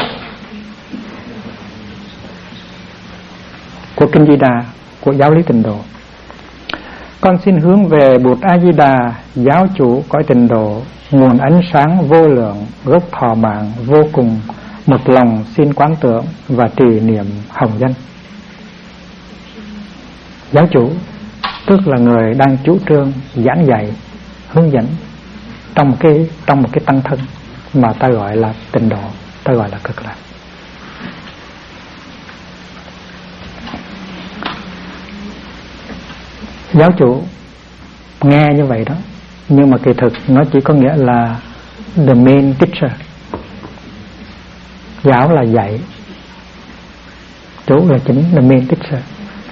Kinh Di Đà, của giáo lý tịnh độ. Con xin hướng về Bụt A Di Đà, giáo chủ cõi tịnh độ, nguồn ánh sáng vô lượng, gốc thọ mạng vô cùng, một lòng xin quán tưởng và trì niệm hồng danh. Giáo chủ tức là người đang chủ trương, giảng dạy, hướng dẫn trong một cái tăng thân mà ta gọi là tịnh độ, ta gọi là cực lạc. Giáo chủ nghe như vậy đó, nhưng mà kỳ thực nó chỉ có nghĩa là the main teacher. Giáo là dạy, chủ là chính, the main teacher.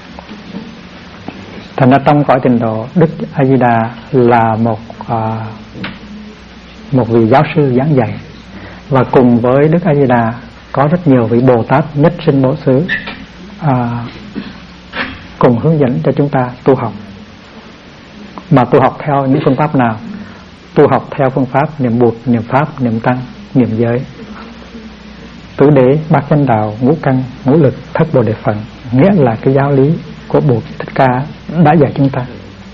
Thành ra trong cõi Tịnh Độ, Đức A Di Đà là một vị giáo sư giảng dạy, và cùng với Đức A Di Đà có rất nhiều vị Bồ Tát nhất sinh bổ xứ cùng hướng dẫn cho chúng ta tu học. Mà tu học theo những phương pháp nào? Tu học theo phương pháp niệm Bụt, niệm Pháp, niệm Tăng, niệm giới, tứ đế, bát chánh đạo, ngũ căn, ngũ lực, thất bồ đề phần, nghĩa là cái giáo lý của Bụt Thích Ca đã dạy chúng ta.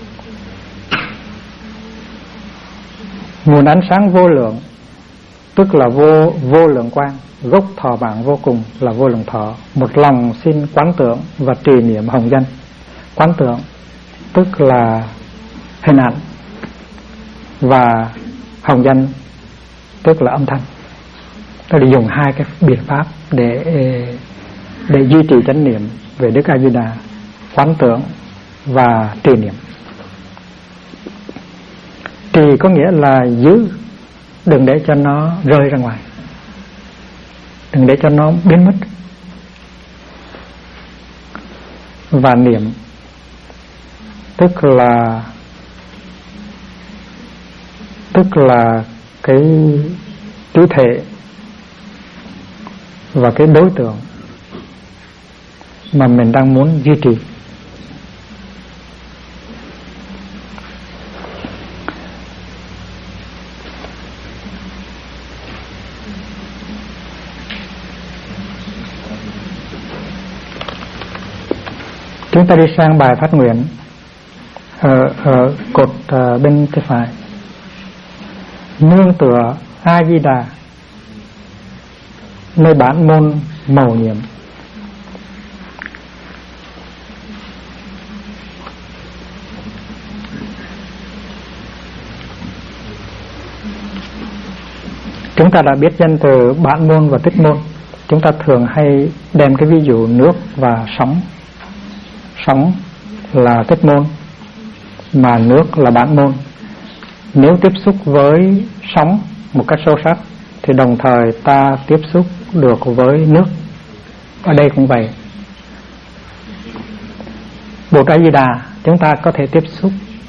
Nguồn ánh sáng vô lượng tức là vô lượng quang, gốc thọ mạng vô cùng là vô lượng thọ. Một lòng xin quán tưởng và trì niệm hồng danh. Quán tưởng tức là hình ảnh, và hồng danh tức là âm thanh. Tôi đã dùng hai cái biện pháp để duy trì chánh niệm về Đức A Di Đà: quán tưởng và trì niệm. Trì có nghĩa là giữ, đừng để cho nó rơi ra ngoài, đừng để cho nó biến mất. Và niệm tức là cái chủ thể và cái đối tượng mà mình đang muốn duy trì. Chúng ta đi sang bài phát nguyện ở cột bên tay phải. Nương tựa A Di Đà, nơi bản môn mầu nhiệm. Chúng ta đã biết danh từ bản môn và tích môn. Chúng ta thường hay đem cái ví dụ nước và sóng. Sóng là tích môn, mà nước là bản môn. Nếu tiếp xúc với sóng một cách sâu sắc thì đồng thời ta tiếp xúc được với nước. Ở đây cũng vậy. Bụt A Di Đà chúng ta có thể tiếp xúc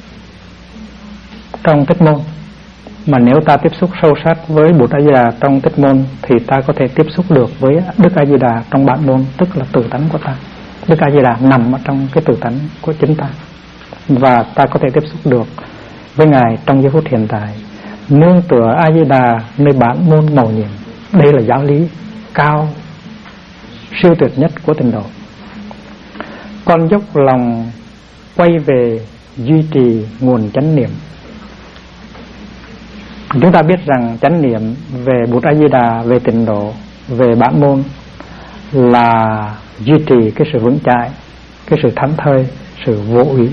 trong tích môn, mà nếu ta tiếp xúc sâu sắc với Bụt A Di Đà trong tích môn thì ta có thể tiếp xúc được với Đức A Di Đà trong bản môn, tức là tự tánh của ta. Đức A Di Đà nằm ở trong cái tự tánh của chính ta, và ta có thể tiếp xúc được với Ngài trong giây phút hiện tại. Nương tựa A Di Đà nơi bản môn mầu nhiệm. Đây là giáo lý cao siêu tuyệt nhất của Tịnh Độ. Con dốc lòng quay về duy trì nguồn chánh niệm. Chúng ta biết rằng chánh niệm về Bụt A Di Đà, về Tịnh Độ, về bản môn là duy trì cái sự vững chãi, cái sự thảnh thơi, sự vô úy.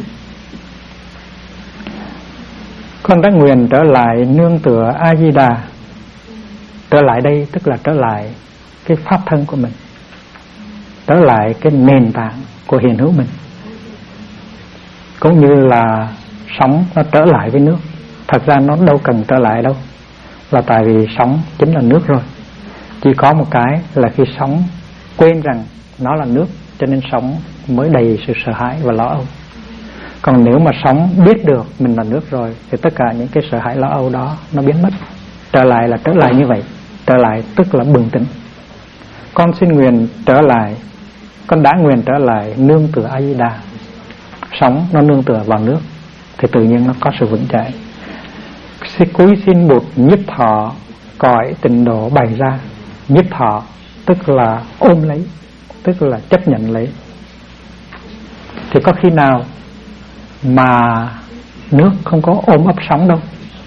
Con đã nguyện trở lại nương tựa A Di Đà. Trở lại đây tức là trở lại cái pháp thân của mình, trở lại cái nền tảng của hiện hữu mình. Cũng như là sóng nó trở lại với nước. Thật ra nó đâu cần trở lại đâu, là tại vì sóng chính là nước rồi. Chỉ có một cái là khi sóng quên rằng nó là nước, cho nên sóng mới đầy sự sợ hãi và lo âu. Còn nếu mà sóng biết được mình là nước rồi thì tất cả những cái sợ hãi lo âu đó nó biến mất. Trở lại là trở lại như vậy. Trở lại tức là bừng tỉnh. Con xin nguyện trở lại, con đã nguyện trở lại nương tựa A Di Đà. Sóng nó nương tựa vào nước thì tự nhiên nó có sự vững chãi. Cúi xin Bụt nhiếp thọ cõi Tịnh Độ bày ra. Nhiếp thọ tức là ôm lấy, tức là chấp nhận lấy. Thì có khi nào mà nước không có ôm ấp sóng đâu.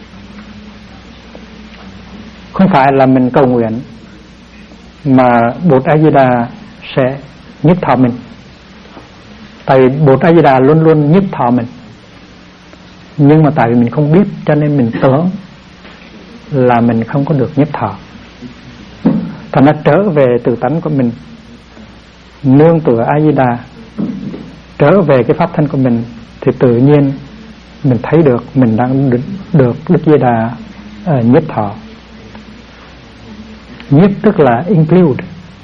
Không phải là mình cầu nguyện mà Bụt A Di Đà sẽ nhiếp thọ mình. Tại vì Bụt A Di Đà luôn luôn nhiếp thọ mình. Nhưng mà tại vì mình không biết cho nên mình tưởng là mình không có được nhiếp thọ. Thành nó trở về tự tánh của mình, nương tựa A Di Đà, trở về cái pháp thân của mình, thì tự nhiên mình thấy được mình đang được Đức Di Đà nhiếp thọ. Nhiếp tức là include,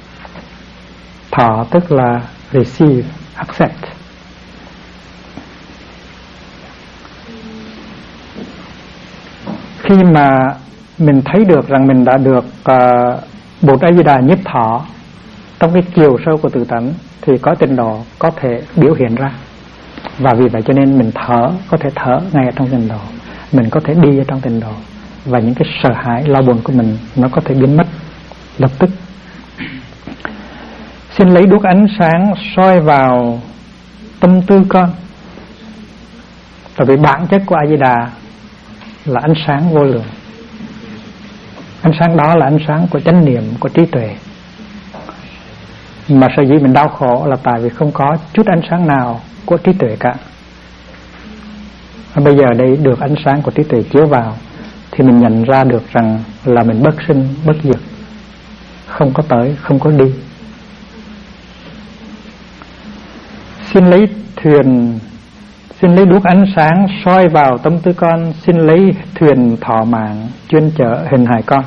thọ tức là receive, accept. Khi mà mình thấy được rằng mình đã được Bụt A Di Đà nhiếp thọ trong cái chiều sâu của tự tánh, thì cõi tịnh độ có thể biểu hiện ra. Và vì vậy cho nên mình có thể thở ngay ở trong tịnh độ, mình có thể đi ở trong tịnh độ, và những cái sợ hãi lo buồn của mình nó có thể biến mất lập tức. Xin lấy đuốc ánh sáng soi vào tâm tư con. Tại vì bản chất của A Di Đà là ánh sáng vô lượng. Ánh sáng đó là ánh sáng của chánh niệm, của trí tuệ. Mà sở dĩ mình đau khổ là tại vì không có chút ánh sáng nào của trí tuệ cả. Và bây giờ đây được ánh sáng của trí tuệ chiếu vào, thì mình nhận ra được rằng là mình bất sinh bất diệt, không có tới, không có đi. Xin lấy đuốc ánh sáng soi vào tâm tư con. Xin lấy thuyền thọ mạng chuyên chở hình hài con.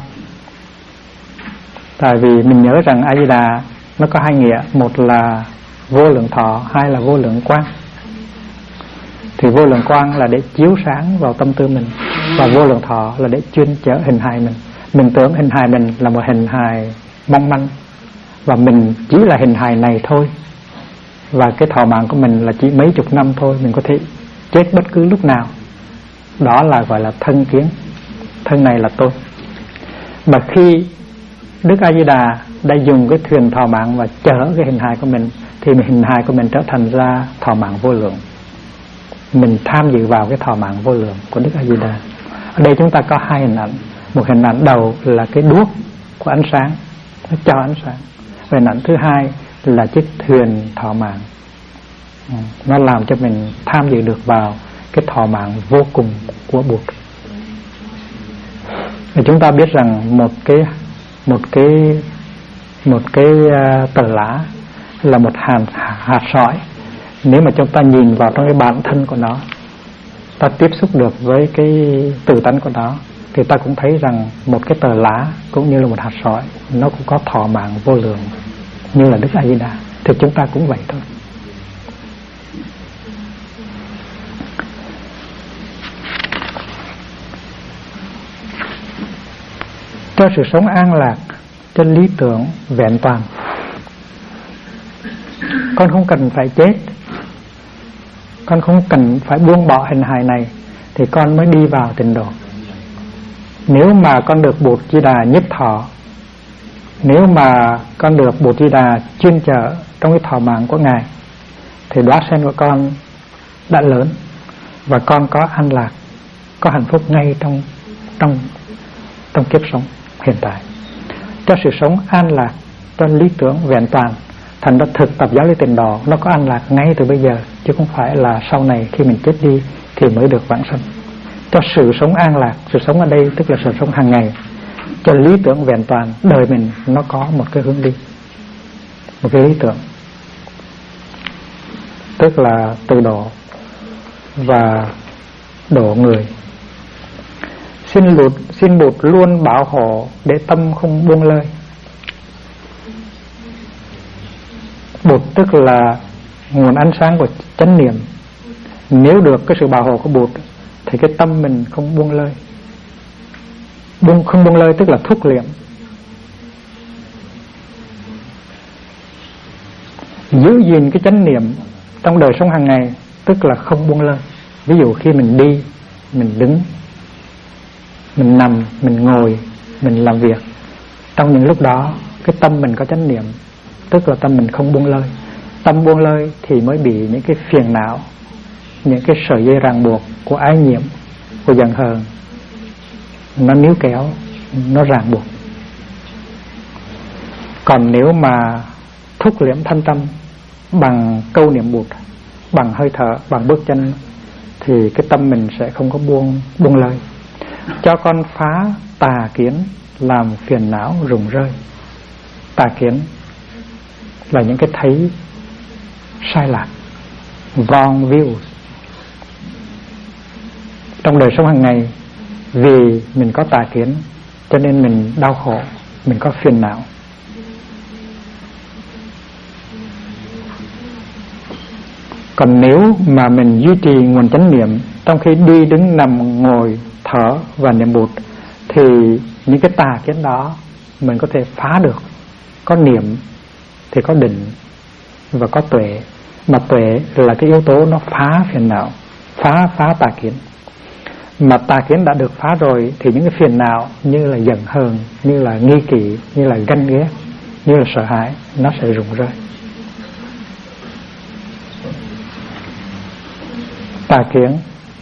Tại vì mình nhớ rằng A Di Đà nó có hai nghĩa, một là vô lượng thọ, hai là vô lượng quang. Thì vô lượng quang là để chiếu sáng vào tâm tư mình, và vô lượng thọ là để chuyên chở hình hài mình. Mình tưởng hình hài mình là một hình hài mong manh, và mình chỉ là hình hài này thôi, và cái thọ mạng của mình là chỉ mấy chục năm thôi, mình có thể chết bất cứ lúc nào. Đó là gọi là thân kiến, thân này là tôi. Mà khi Đức A Di Đà đã dùng cái thuyền thọ mạng và chở cái hình hài của mình, thì hình hài của mình trở thành ra thọ mạng vô lượng. Mình tham dự vào cái thọ mạng vô lượng của Đức A Di Đà. Ở đây chúng ta có hai hình ảnh. Một hình ảnh đầu là cái đuốc của ánh sáng, nó cho ánh sáng. Và hình ảnh thứ hai là chiếc thuyền thọ mạng, nó làm cho mình tham dự được vào cái thọ mạng vô cùng của Bụt. Và chúng ta biết rằng một cái tờ lá là một hạt sỏi. Nếu mà chúng ta nhìn vào trong cái bản thân của nó, ta tiếp xúc được với cái tự tánh của nó, thì ta cũng thấy rằng một cái tờ lá cũng như là một hạt sỏi, nó cũng có thọ mạng vô lượng như là Đức A Di Đà. Thì chúng ta cũng vậy thôi. Cho sự sống an lạc, cho lý tưởng vẹn toàn, con không cần phải chết, con không cần phải buông bỏ hình hài này, thì con mới đi vào tịnh độ. Nếu mà con được Bụt Di Đà nhiếp thọ, nếu mà con được Bụt Di Đà chuyên chở trong cái thọ mạng của Ngài, thì đóa sen của con đã lớn, và con có an lạc, có hạnh phúc ngay trong kiếp sống hiện tại. Cho sự sống an lạc, cho lý tưởng vẹn toàn, thành ra thực tập giáo lý tịnh độ nó có an lạc ngay từ bây giờ, chứ không phải là sau này khi mình chết đi thì mới được vãng sanh. Cho sự sống an lạc, sự sống ở đây tức là sự sống hàng ngày. Cho lý tưởng vẹn toàn, đời mình nó có một cái hướng đi, một cái lý tưởng, tức là tự độ và độ người. Xin Bụt luôn bảo hộ để tâm không buông lơi. Bụt tức là nguồn ánh sáng của chánh niệm. Nếu được cái sự bảo hộ của Bụt thì cái tâm mình không buông lơi. Không buông lơi tức là thúc liệm. Giữ gìn cái chánh niệm trong đời sống hàng ngày tức là không buông lơi. Ví dụ khi mình đi, mình đứng, mình nằm, mình ngồi, mình làm việc, trong những lúc đó cái tâm mình có chánh niệm, tức là tâm mình không buông lơi. Tâm buông lơi thì mới bị những cái phiền não, những cái sợi dây ràng buộc của ái nhiễm, của giận hờn, nó níu kéo, nó ràng buộc. Còn nếu mà thúc liễm thanh tâm bằng câu niệm Bụt, bằng hơi thở, bằng bước chân, thì cái tâm mình sẽ không có buông lơi. Cho con phá tà kiến làm phiền não rụng rơi. Tà kiến là những cái thấy sai lạc, wrong views. trong đời sống hàng ngày, vì mình có tà kiến cho nên mình đau khổ, mình có phiền não. Còn nếu mà mình duy trì nguồn chánh niệm trong khi đi đứng nằm ngồi thở và niệm Bụt, thì những cái tà kiến đó mình có thể phá được. Có niệm thì có định và có tuệ, mà tuệ là cái yếu tố nó phá phiền não, phá tà kiến. Mà tà kiến đã được phá rồi thì những cái phiền não như là giận hờn, như là nghi kỵ, như là ganh ghét, như là sợ hãi, nó sẽ rụng rơi. Tà kiến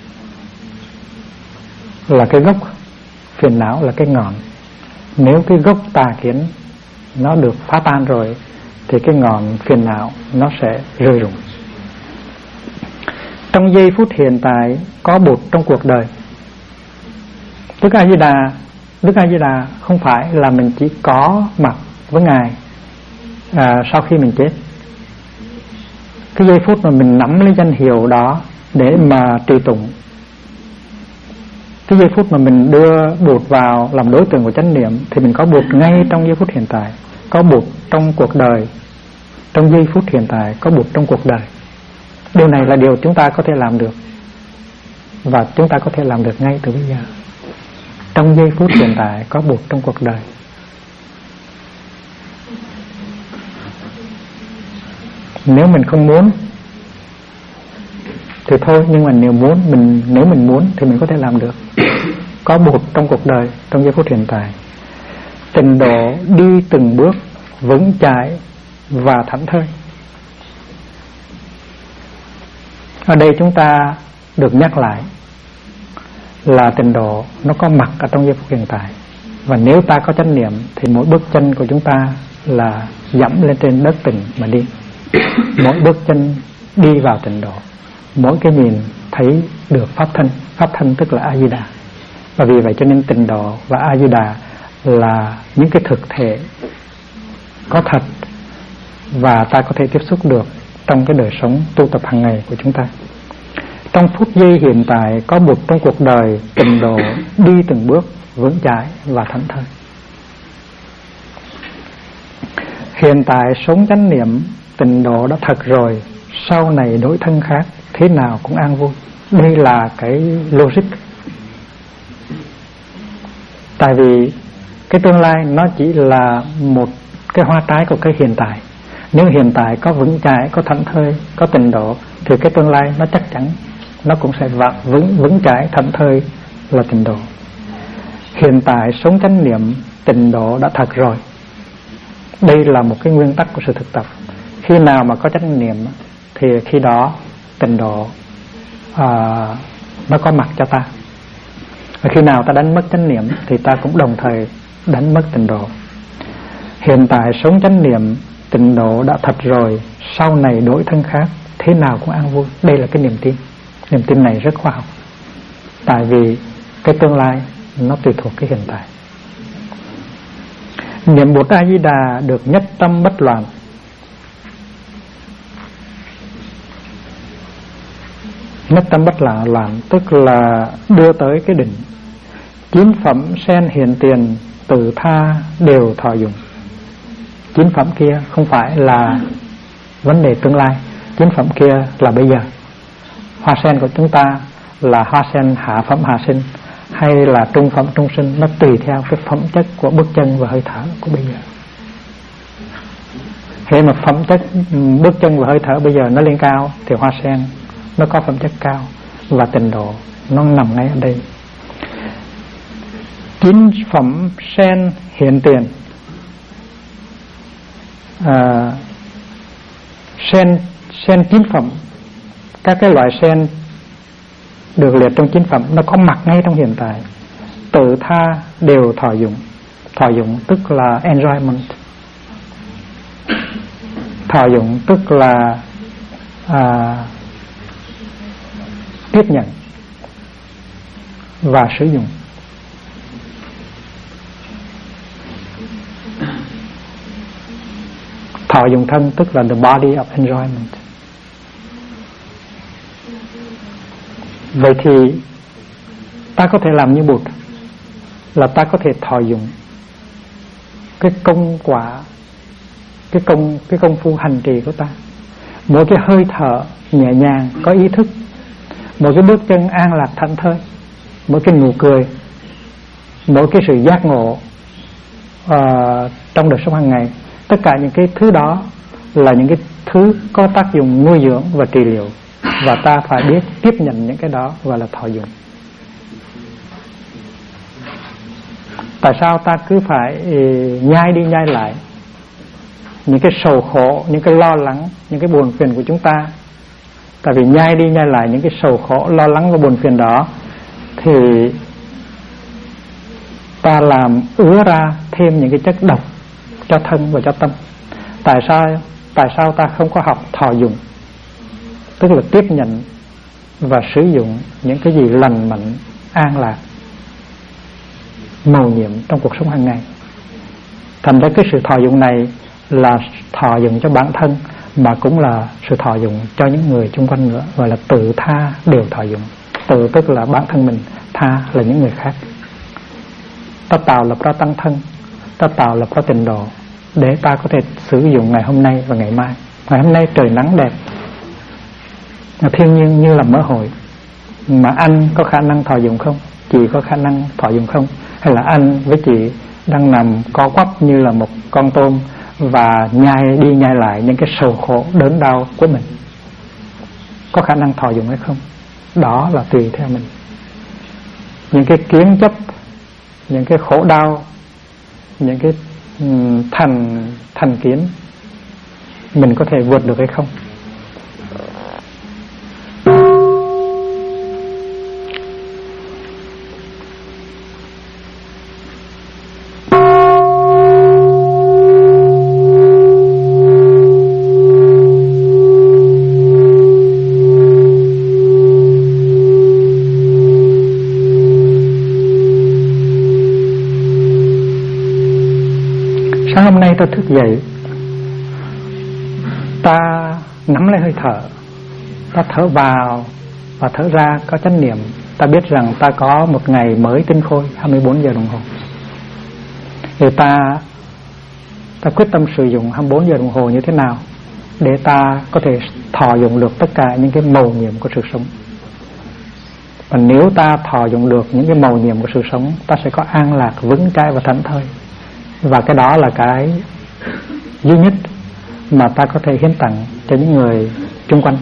là cái gốc, phiền não là cái ngọn. Nếu cái gốc tà kiến nó được phá tan rồi thì cái ngọn phiền não nó sẽ rơi rụng. Trong giây phút hiện tại có Bụt trong cuộc đời. Đức A Di Đà không phải là mình chỉ có mặt với Ngài sau khi mình chết. Cái giây phút mà mình nắm lấy danh hiệu đó để mà trì tụng, cái giây phút mà mình đưa Bụt vào làm đối tượng của chánh niệm, thì mình có Bụt ngay trong giây phút hiện tại, có Bụt trong cuộc đời. Trong giây phút hiện tại có Bụt trong cuộc đời. Điều này là điều chúng ta có thể làm được, và chúng ta có thể làm được ngay từ bây giờ. Trong giây phút hiện tại có Bụt trong cuộc đời. Nếu mình không muốn thì thôi, nhưng mà nếu mình muốn thì mình có thể làm được. Có Bụt trong cuộc đời, trong giây phút hiện tại. Tịnh độ đi từng bước vững chãi và thảnh thơi. Ở đây chúng ta được nhắc lại là tịnh độ nó có mặt ở trong giây phút hiện tại. Và nếu ta có chánh niệm thì mỗi bước chân của chúng ta là dẫm lên trên đất tịnh mà đi. Mỗi bước chân đi vào tịnh độ, mỗi cái nhìn thấy được pháp thân tức là A Di Đà. Và vì vậy cho nên tịnh độ và A Di Đà là những cái thực thể có thật, và ta có thể tiếp xúc được trong cái đời sống tu tập hàng ngày của chúng ta. Trong phút giây hiện tại có Bụt trong cuộc đời, tịnh độ đi từng bước vững chãi và thảnh thơi. Hiện tại sống chánh niệm, tịnh độ đã thật rồi, sau này đổi thân khác, thế nào cũng an vui. Đây là cái logic. Tại vì cái tương lai nó chỉ là một cái hoa trái của cái hiện tại. Nếu hiện tại có vững chãi, có thảnh thơi, có tịnh độ, thì cái tương lai nó chắc chắn nó cũng sẽ vững chãi, thảnh thơi là tịnh độ. Hiện tại sống chánh niệm, tịnh độ đã thật rồi. Đây là một cái nguyên tắc của sự thực tập. Khi nào mà có chánh niệm thì khi đó tịnh độ nó có mặt cho ta. Và khi nào ta đánh mất chánh niệm thì ta cũng đồng thời đánh mất tịnh độ. Hiện tại sống chánh niệm, tịnh độ đã thật rồi, sau này đổi thân khác, thế nào cũng an vui. Đây là cái niềm tin. Niềm tin này rất khoa học. Tại vì cái tương lai nó tùy thuộc cái hiện tại. Niệm Bụt A Di Đà được nhất tâm bất loạn. Nhất tâm bất loạn tức là đưa tới cái định. 9 phẩm sen hiện tiền, tự tha đều thọ dụng. 9 phẩm kia không phải là vấn đề tương lai, 9 phẩm kia là bây giờ. Hoa sen của chúng ta là hoa sen hạ phẩm hạ sinh hay là trung phẩm trung sinh, nó tùy theo cái phẩm chất của bước chân và hơi thở của bây giờ. Khi mà phẩm chất bước chân và hơi thở bây giờ nó lên cao thì hoa sen nó có phẩm chất cao, và tịnh độ nó nằm ngay ở đây. 9 phẩm sen hiện tiền. Sen 9 phẩm, các cái loại sen được liệt trong 9 phẩm nó có mặt ngay trong hiện tại. Tự tha đều thọ dụng. Thọ dụng tức là enjoyment. Thọ dụng tức là tiếp nhận và sử dụng. Thọ dụng thân tức là the body of enjoyment. Vậy thì Ta có thể làm như Bụt, là ta có thể thọ dụng cái công quả, cái công phu hành trì của ta. Mỗi cái hơi thở nhẹ nhàng có ý thức, mỗi cái bước chân an lạc thảnh thơi, mỗi cái nụ cười, mỗi cái sự giác ngộ trong đời sống hàng ngày, tất cả những cái thứ đó là những cái thứ có tác dụng nuôi dưỡng và trị liệu, và ta phải biết tiếp nhận những cái đó gọi là thọ dụng. Tại sao ta cứ phải nhai đi nhai lại những cái sầu khổ, những cái lo lắng, những cái buồn phiền của chúng ta? Tại vì nhai đi nhai lại những cái sầu khổ, lo lắng và buồn phiền đó thì ta làm ứa ra thêm những cái chất độc cho thân và cho tâm. Tại sao ta không có học thọ dụng, tức là tiếp nhận và sử dụng những cái gì lành mạnh, an lạc, mầu nhiệm trong cuộc sống hàng ngày? Thành ra cái sự thọ dụng này là thọ dụng cho bản thân, mà cũng là sự thọ dụng cho những người xung quanh nữa, gọi là tự tha đều thọ dụng. Tự tức là bản thân mình, tha là những người khác. Ta tạo lập ra tăng thân, ta tạo lập ra tịnh độ để ta có thể sử dụng ngày hôm nay và ngày mai. Ngày hôm nay trời nắng đẹp, thiên nhiên như là mở hội, mà anh có khả năng thọ dụng không? Chị có khả năng thọ dụng không? Hay là anh với chị đang nằm co quắp như là một con tôm và nhai đi nhai lại những cái sầu khổ đớn đau của mình? Có khả năng thọ dụng hay không? Đó là tùy theo mình. Những cái kiến chấp, những cái khổ đau, những cái thành kiến, mình có thể vượt được hay không? Sáng hôm nay ta thức dậy, ta nắm lấy hơi thở, ta thở vào và thở ra có chánh niệm. Ta biết rằng ta có một ngày mới tinh khôi 24 giờ đồng hồ. Thì ta quyết tâm sử dụng 24 giờ đồng hồ như thế nào để ta có thể thọ dụng được tất cả những cái mầu nhiệm của sự sống. Và nếu ta thọ dụng được những cái mầu nhiệm của sự sống, ta sẽ có an lạc, vững chãi và thảnh thơi. Và cái đó là cái duy nhất mà ta có thể hiến tặng cho những người xung quanh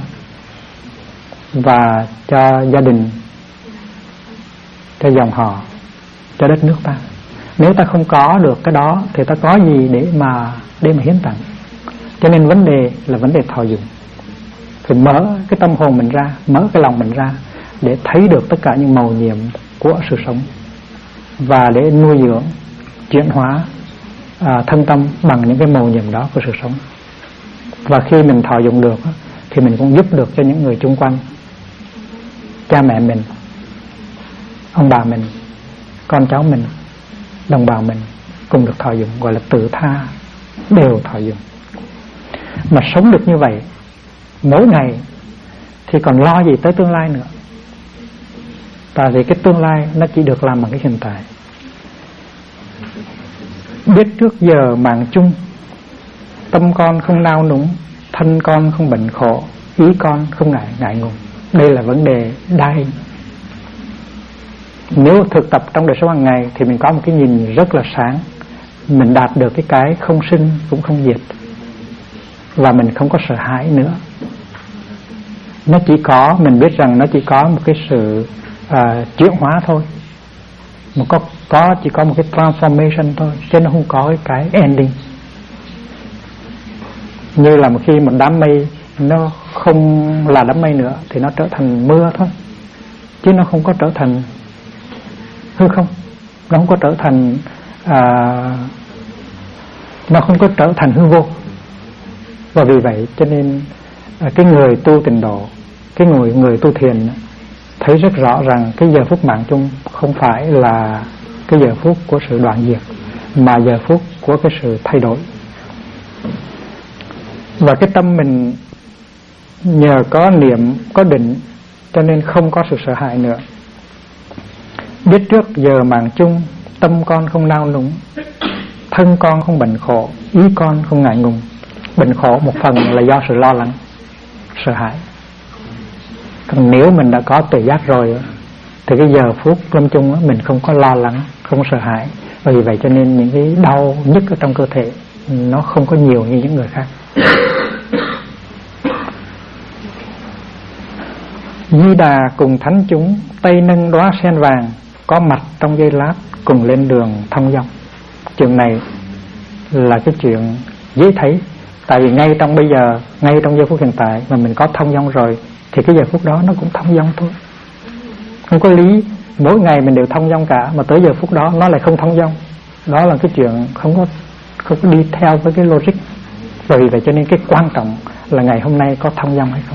và cho gia đình, cho dòng họ, cho đất nước ta. Nếu ta không có được cái đó thì ta có gì để mà hiến tặng? Cho nên vấn đề là vấn đề thọ dụng. Phải mở cái tâm hồn mình ra, mở cái lòng mình ra để thấy được tất cả những mầu nhiệm của sự sống, và để nuôi dưỡng, chuyển hóa thân tâm bằng những cái mầu nhiệm đó của sự sống. Và khi mình thọ dụng được thì mình cũng giúp được cho những người xung quanh, cha mẹ mình, ông bà mình, con cháu mình, đồng bào mình cùng được thọ dụng, gọi là tự tha đều thọ dụng. Mà sống được như vậy mỗi ngày thì còn lo gì tới tương lai nữa? Tại vì cái tương lai nó chỉ được làm bằng cái hiện tại. Biết trước giờ mạng chung, tâm con không nao núng, thân con không bệnh khổ, ý con không ngại ngùng. Đây là vấn đề đai. Nếu thực tập trong đời sống hàng ngày thì mình có một cái nhìn rất là sáng. Mình đạt được cái không sinh cũng không diệt, và mình không có sợ hãi nữa. Nó chỉ có, mình biết rằng nó chỉ có một cái sự chuyển hóa thôi, chỉ có một cái transformation thôi, chứ nó không có cái ending. Như là một khi một đám mây nó không là đám mây nữa thì nó trở thành mưa thôi, chứ nó không có trở thành hư không, nó không có trở thành nó không có trở thành hư vô. Và vì vậy cho nên cái người tu tịnh độ, cái người tu thiền thấy rất rõ rằng cái giờ phút mạng chung không phải là cái giờ phút của sự đoạn diệt, mà giờ phút của cái sự thay đổi. Và cái tâm mình nhờ có niệm, có định, cho nên không có sự sợ hãi nữa. Biết trước giờ mạng chung, tâm con không nao núng, thân con không bệnh khổ, ý con không ngại ngùng. Bệnh khổ một phần là do sự lo lắng, sợ hãi. Còn nếu mình đã có tự giác rồi thì cái giờ phút lâm chung mình không có lo lắng, không sợ hãi. Vì vậy cho nên những cái đau nhức ở trong cơ thể nó không có nhiều như những người khác. Di Đà cùng thánh chúng, tay nâng đóa sen vàng, có mặt trong giây lát cùng lên đường thông dong. Chuyện này là cái chuyện dễ thấy. Tại vì ngay trong bây giờ, ngay trong giây phút hiện tại mà mình có thông dong rồi thì cái giờ phút đó nó cũng thông dong thôi. Không có lý mỗi ngày mình đều thông dong cả mà tới giờ phút đó nó lại không thông dong. Đó là cái chuyện không có đi theo với cái logic. Vì vậy cho nên cái quan trọng là ngày hôm nay có thông dong hay không.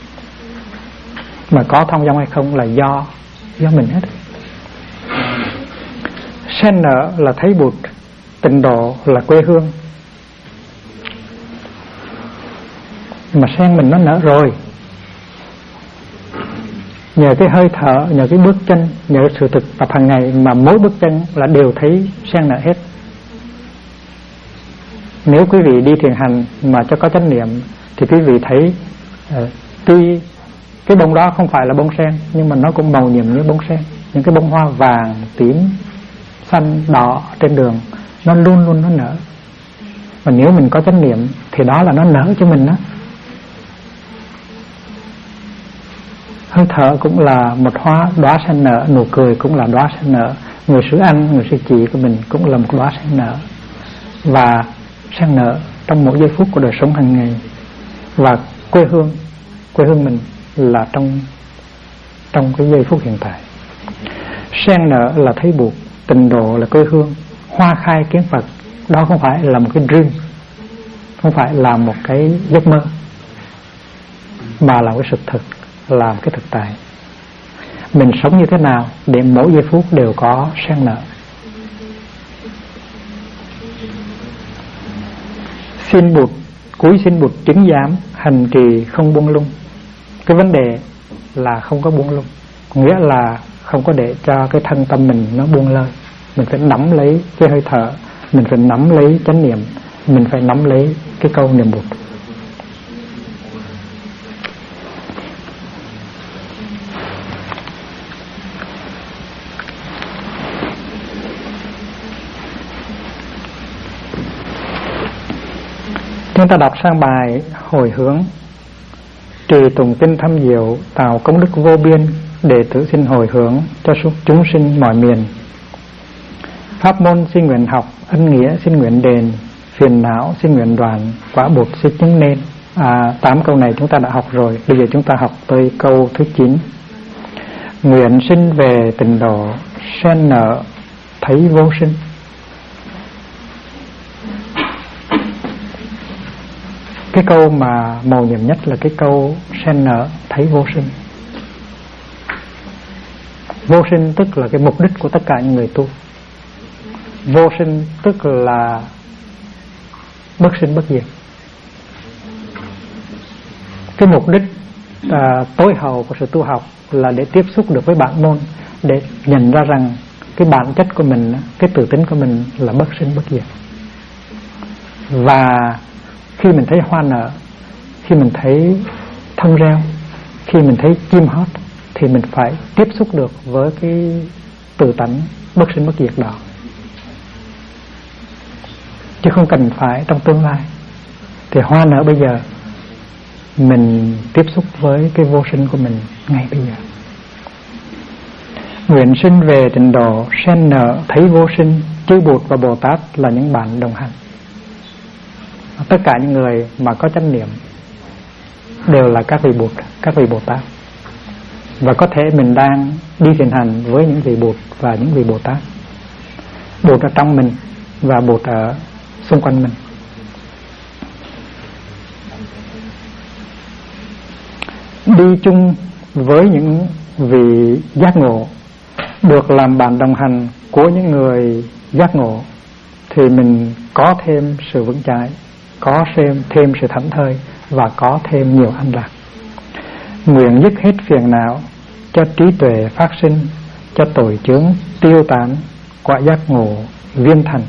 Mà có thông dong hay không là do mình hết. Sen nở là thấy Bụt, tịnh độ là quê hương. Mà sen mình nó nở rồi, nhờ cái hơi thở, nhờ cái bước chân, nhờ sự thực tập hàng ngày mà mỗi bước chân là đều thấy sen nở hết. Nếu quý vị đi thiền hành mà cho có chánh niệm thì quý vị thấy tuy cái bông đó không phải là bông sen nhưng mà nó cũng màu nhiệm như bông sen. Những cái bông hoa vàng, tím, xanh, đỏ trên đường nó luôn luôn nó nở. Và nếu mình có chánh niệm thì đó là nó nở cho mình đó. Hơi thở cũng là một đóa sen nở, nụ cười cũng là đóa sen nở, người sư anh, người sư chị của mình cũng là một đóa sen nở. Và sen nở trong mỗi giây phút của đời sống hàng ngày. Và quê hương mình là trong cái giây phút hiện tại. Sen nở là thấy Bụt, tịnh độ là quê hương, hoa khai kiến Phật. Đó không phải là một cái dream, không phải là một cái giấc mơ, mà là cái sự thực, là cái thực tại. Mình sống như thế nào để mỗi giây phút đều có sen nở. Xin Bụt, cúi xin Bụt chứng giám, hành trì không buông lung. Cái vấn đề là không có buông lung, nghĩa là không có để cho cái thân tâm mình nó buông lơi. Mình phải nắm lấy cái hơi thở, mình phải nắm lấy chánh niệm, mình phải nắm lấy cái câu niệm Bụt. Chúng ta đọc sang bài hồi hướng: trì tùng kinh thâm diệu, tạo công đức vô biên, đệ tử xin hồi hướng cho chúng sinh mọi miền. Pháp môn xin nguyện học, ân nghĩa xin nguyện đền, phiền não xin nguyện đoạn, quả Bụt xin chứng nên. 8 câu này chúng ta đã học rồi. Bây giờ chúng ta học tới câu thứ 9. Nguyện sinh về tịnh độ, sen nở thấy vô sinh. Cái câu mà mầu nhiệm nhất là cái câu sen nở thấy vô sinh. Vô sinh tức là cái mục đích của tất cả những người tu. Vô sinh tức là bất sinh bất diệt. Cái mục đích tối hậu của sự tu học là để tiếp xúc được với bản môn, để nhận ra rằng cái bản chất của mình, cái tự tính của mình là bất sinh bất diệt. Và khi mình thấy hoa nở, khi mình thấy thông reo, khi mình thấy chim hót thì mình phải tiếp xúc được với cái tự tánh bất sinh bất diệt đó, chứ không cần phải trong tương lai. Thì hoa nở bây giờ, mình tiếp xúc với cái vô sinh của mình ngay bây giờ. Nguyện sinh về tịnh độ, sen nở thấy vô sinh, chư Bụt và Bồ Tát là những bạn đồng hành. Tất cả những người mà có chánh niệm đều là các vị Bụt, các vị Bồ Tát. Và có thể mình đang đi thiền hành với những vị Bụt và những vị Bồ Tát. Bụt ở trong mình và Bụt ở xung quanh mình. Đi chung với những vị giác ngộ, được làm bạn đồng hành của những người giác ngộ, thì mình có thêm sự vững chãi, có thêm sự thảnh thơi và có thêm nhiều an lạc. Nguyện dứt hết phiền não, cho trí tuệ phát sinh, cho tội chướng tiêu tán, quả giác ngộ viên thành.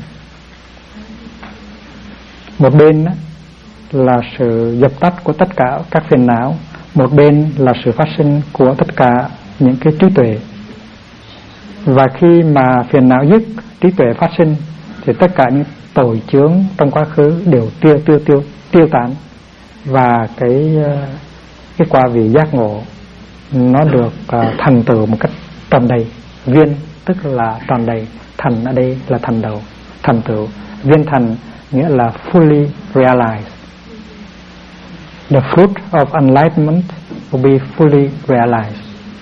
Một bên là sự dập tắt của tất cả các phiền não, một bên là sự phát sinh của tất cả những cái trí tuệ. Và khi mà phiền não dứt, trí tuệ phát sinh, thì tất cả những tội chướng trong quá khứ đều tiêu tán, và cái quả vị giác ngộ nó được thành tựu một cách tròn đầy. Viên tức là tròn đầy, thành ở đây là thành đầu, thành tựu. Viên thành nghĩa là fully realized. The fruit of enlightenment will be fully realized.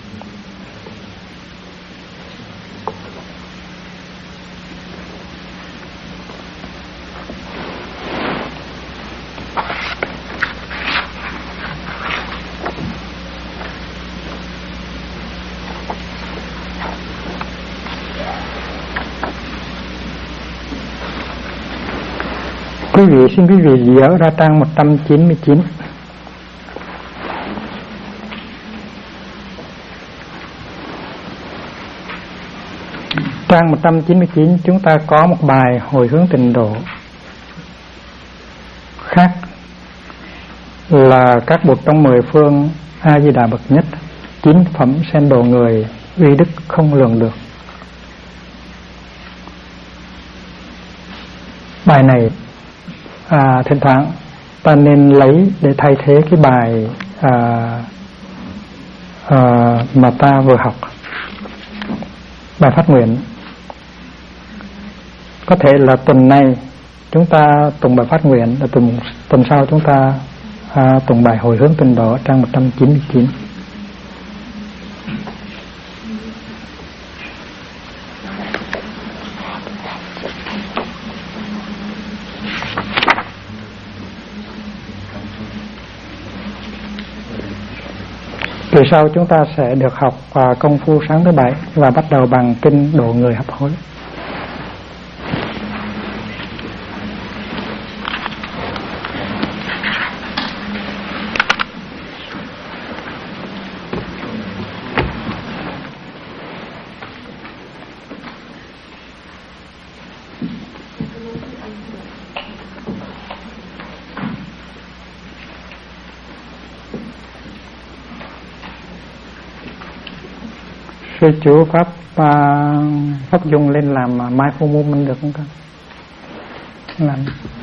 Xin quý vị dở ra trang 199. Trang 199 chúng ta có một bài hồi hướng tịnh độ khác, là các bụt trong 10 phương A Di Đà bậc nhất, 9 phẩm sen độ người, uy đức không lường được. Bài này thỉnh thoảng ta nên lấy để thay thế cái bài mà ta vừa học, bài phát nguyện. Có thể là tuần này chúng ta tụng bài phát nguyện, là tuần sau chúng ta tụng bài hồi hướng tịnh độ trang 199. Từ sau chúng ta sẽ được học công phu sáng thứ 7 và bắt đầu bằng kinh độ người hấp hối. Sư chú Pháp Dung lên làm micromovement được không con? Làm